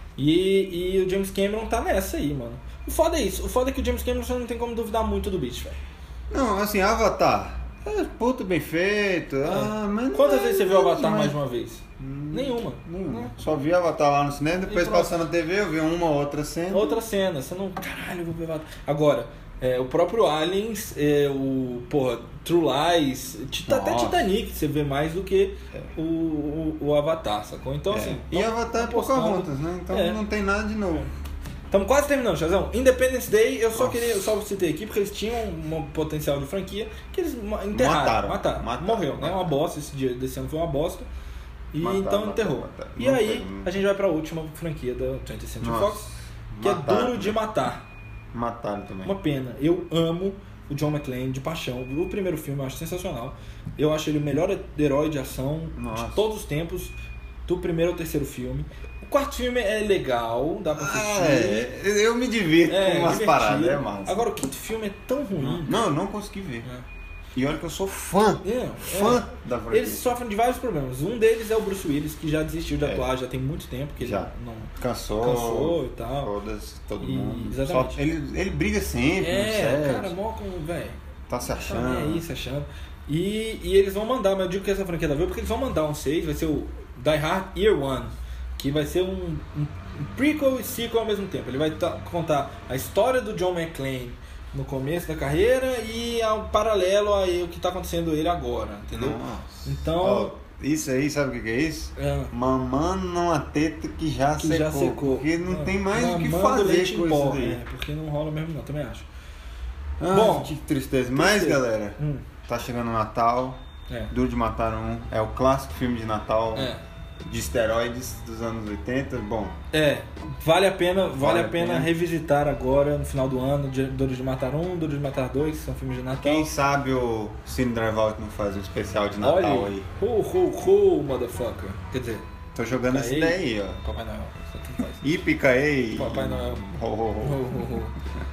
E, e o James Cameron tá nessa aí, mano. O foda é isso, o foda é que o James Cameron você não tem como duvidar muito do bicho, velho. Não, assim, Avatar, é puto bem feito. É. Ah, mas Quantas é, vezes você viu Avatar demais. mais de uma vez? Hum, Nenhuma. Nenhuma. Só vi Avatar lá no cinema, depois passando na T V eu vi uma outra cena. Outra cena, você não. Caralho, eu vou ver Avatar. Agora, é, o próprio Aliens, é, o. Porra, True Lies, tita, até Titanic você vê mais do que é. o, o, o Avatar, sacou? Então, é. assim. E Avatar é Pocahontas, né? Então é. não tem nada de novo. Estamos quase terminando, Chazão. Independence Day, eu só Nossa. queria, eu só citei aqui porque eles tinham um potencial de franquia que eles enterraram. Mataram. Mataram. Mataram. Morreu, mataram. né? Uma bosta, esse dia desse ano foi uma bosta. E mataram, então mataram, enterrou. Mataram. E não aí, foi... a gente vai pra última franquia da twentieth Century Fox, que mataram, é Duro de Matar. Mataram também. Uma pena. Eu amo o John McClane de paixão. O primeiro filme eu acho sensacional. Eu acho ele o melhor herói de ação Nossa. de todos os tempos, do primeiro ao terceiro filme. O quarto filme é legal, dá pra assistir. Ah, é, eu me divirto é, com umas paradas, é massa. Agora o quinto filme é tão ruim. Não, eu não consegui ver. É. E olha que eu sou fã, é, fã é. da franquia. Eles sofrem de vários problemas. Um deles é o Bruce Willis, que já desistiu de atuar é. já tem muito tempo. Que já. Ele não cansou, cansou e tal. Todas, todo e, mundo. Exatamente. Só, ele, ele briga sempre, É, cara, mó como, velho. Tá se achando. Tá nem aí, se achando. E, e eles vão mandar, mas eu digo que essa franquia da Viu, porque eles vão mandar um seis, vai ser o Die Hard Year One. Que vai ser um, um prequel e sequel ao mesmo tempo. Ele vai tá, contar a história do John McClane no começo da carreira e ao paralelo a o que está acontecendo ele agora, entendeu? Nossa. Então... Oh, isso aí, sabe o que é isso? É. Mamando numa teta que já que secou. Já secou. Porque não é. tem mais o que fazer leite com isso pó, daí. É, porque não rola mesmo não, também acho. Ah, Bom, que tristeza. Mas, galera, hum. tá chegando o Natal. É. Duro de Matar um é o clássico filme de Natal. É. De esteroides dos anos oitenta, bom. É, vale a pena, vale, vale a pena, pena revisitar agora no final do ano, Duro de Matar um, Duro de Matar dois, que são filmes de Natal. Quem sabe o Cine Drive Out não faz um especial de Natal. Olha, aí. Ho, ho, ho, motherfucker. Quer dizer, tô jogando essa ideia aí, ó. Papai Noel, só tu faz. Ipicaei. Papai Noel. Ho, ho, ho. ho, ho, ho.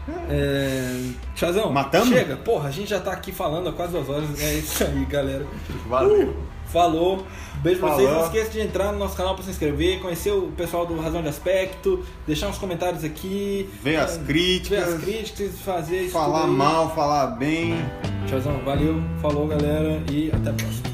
É... Chazão, matamos? Chega, porra, a gente já tá aqui falando há quase duas horas. É isso aí, galera. Valeu. Uh, falou. Beijo pra Falou. vocês. Não esqueça de entrar no nosso canal pra se inscrever, conhecer o pessoal do Razão de Aspecto, deixar uns comentários aqui. Ver as críticas. Ver as críticas, fazer isso. Falar mal, falar bem. Chazão, valeu. Falou, galera. E até a próxima.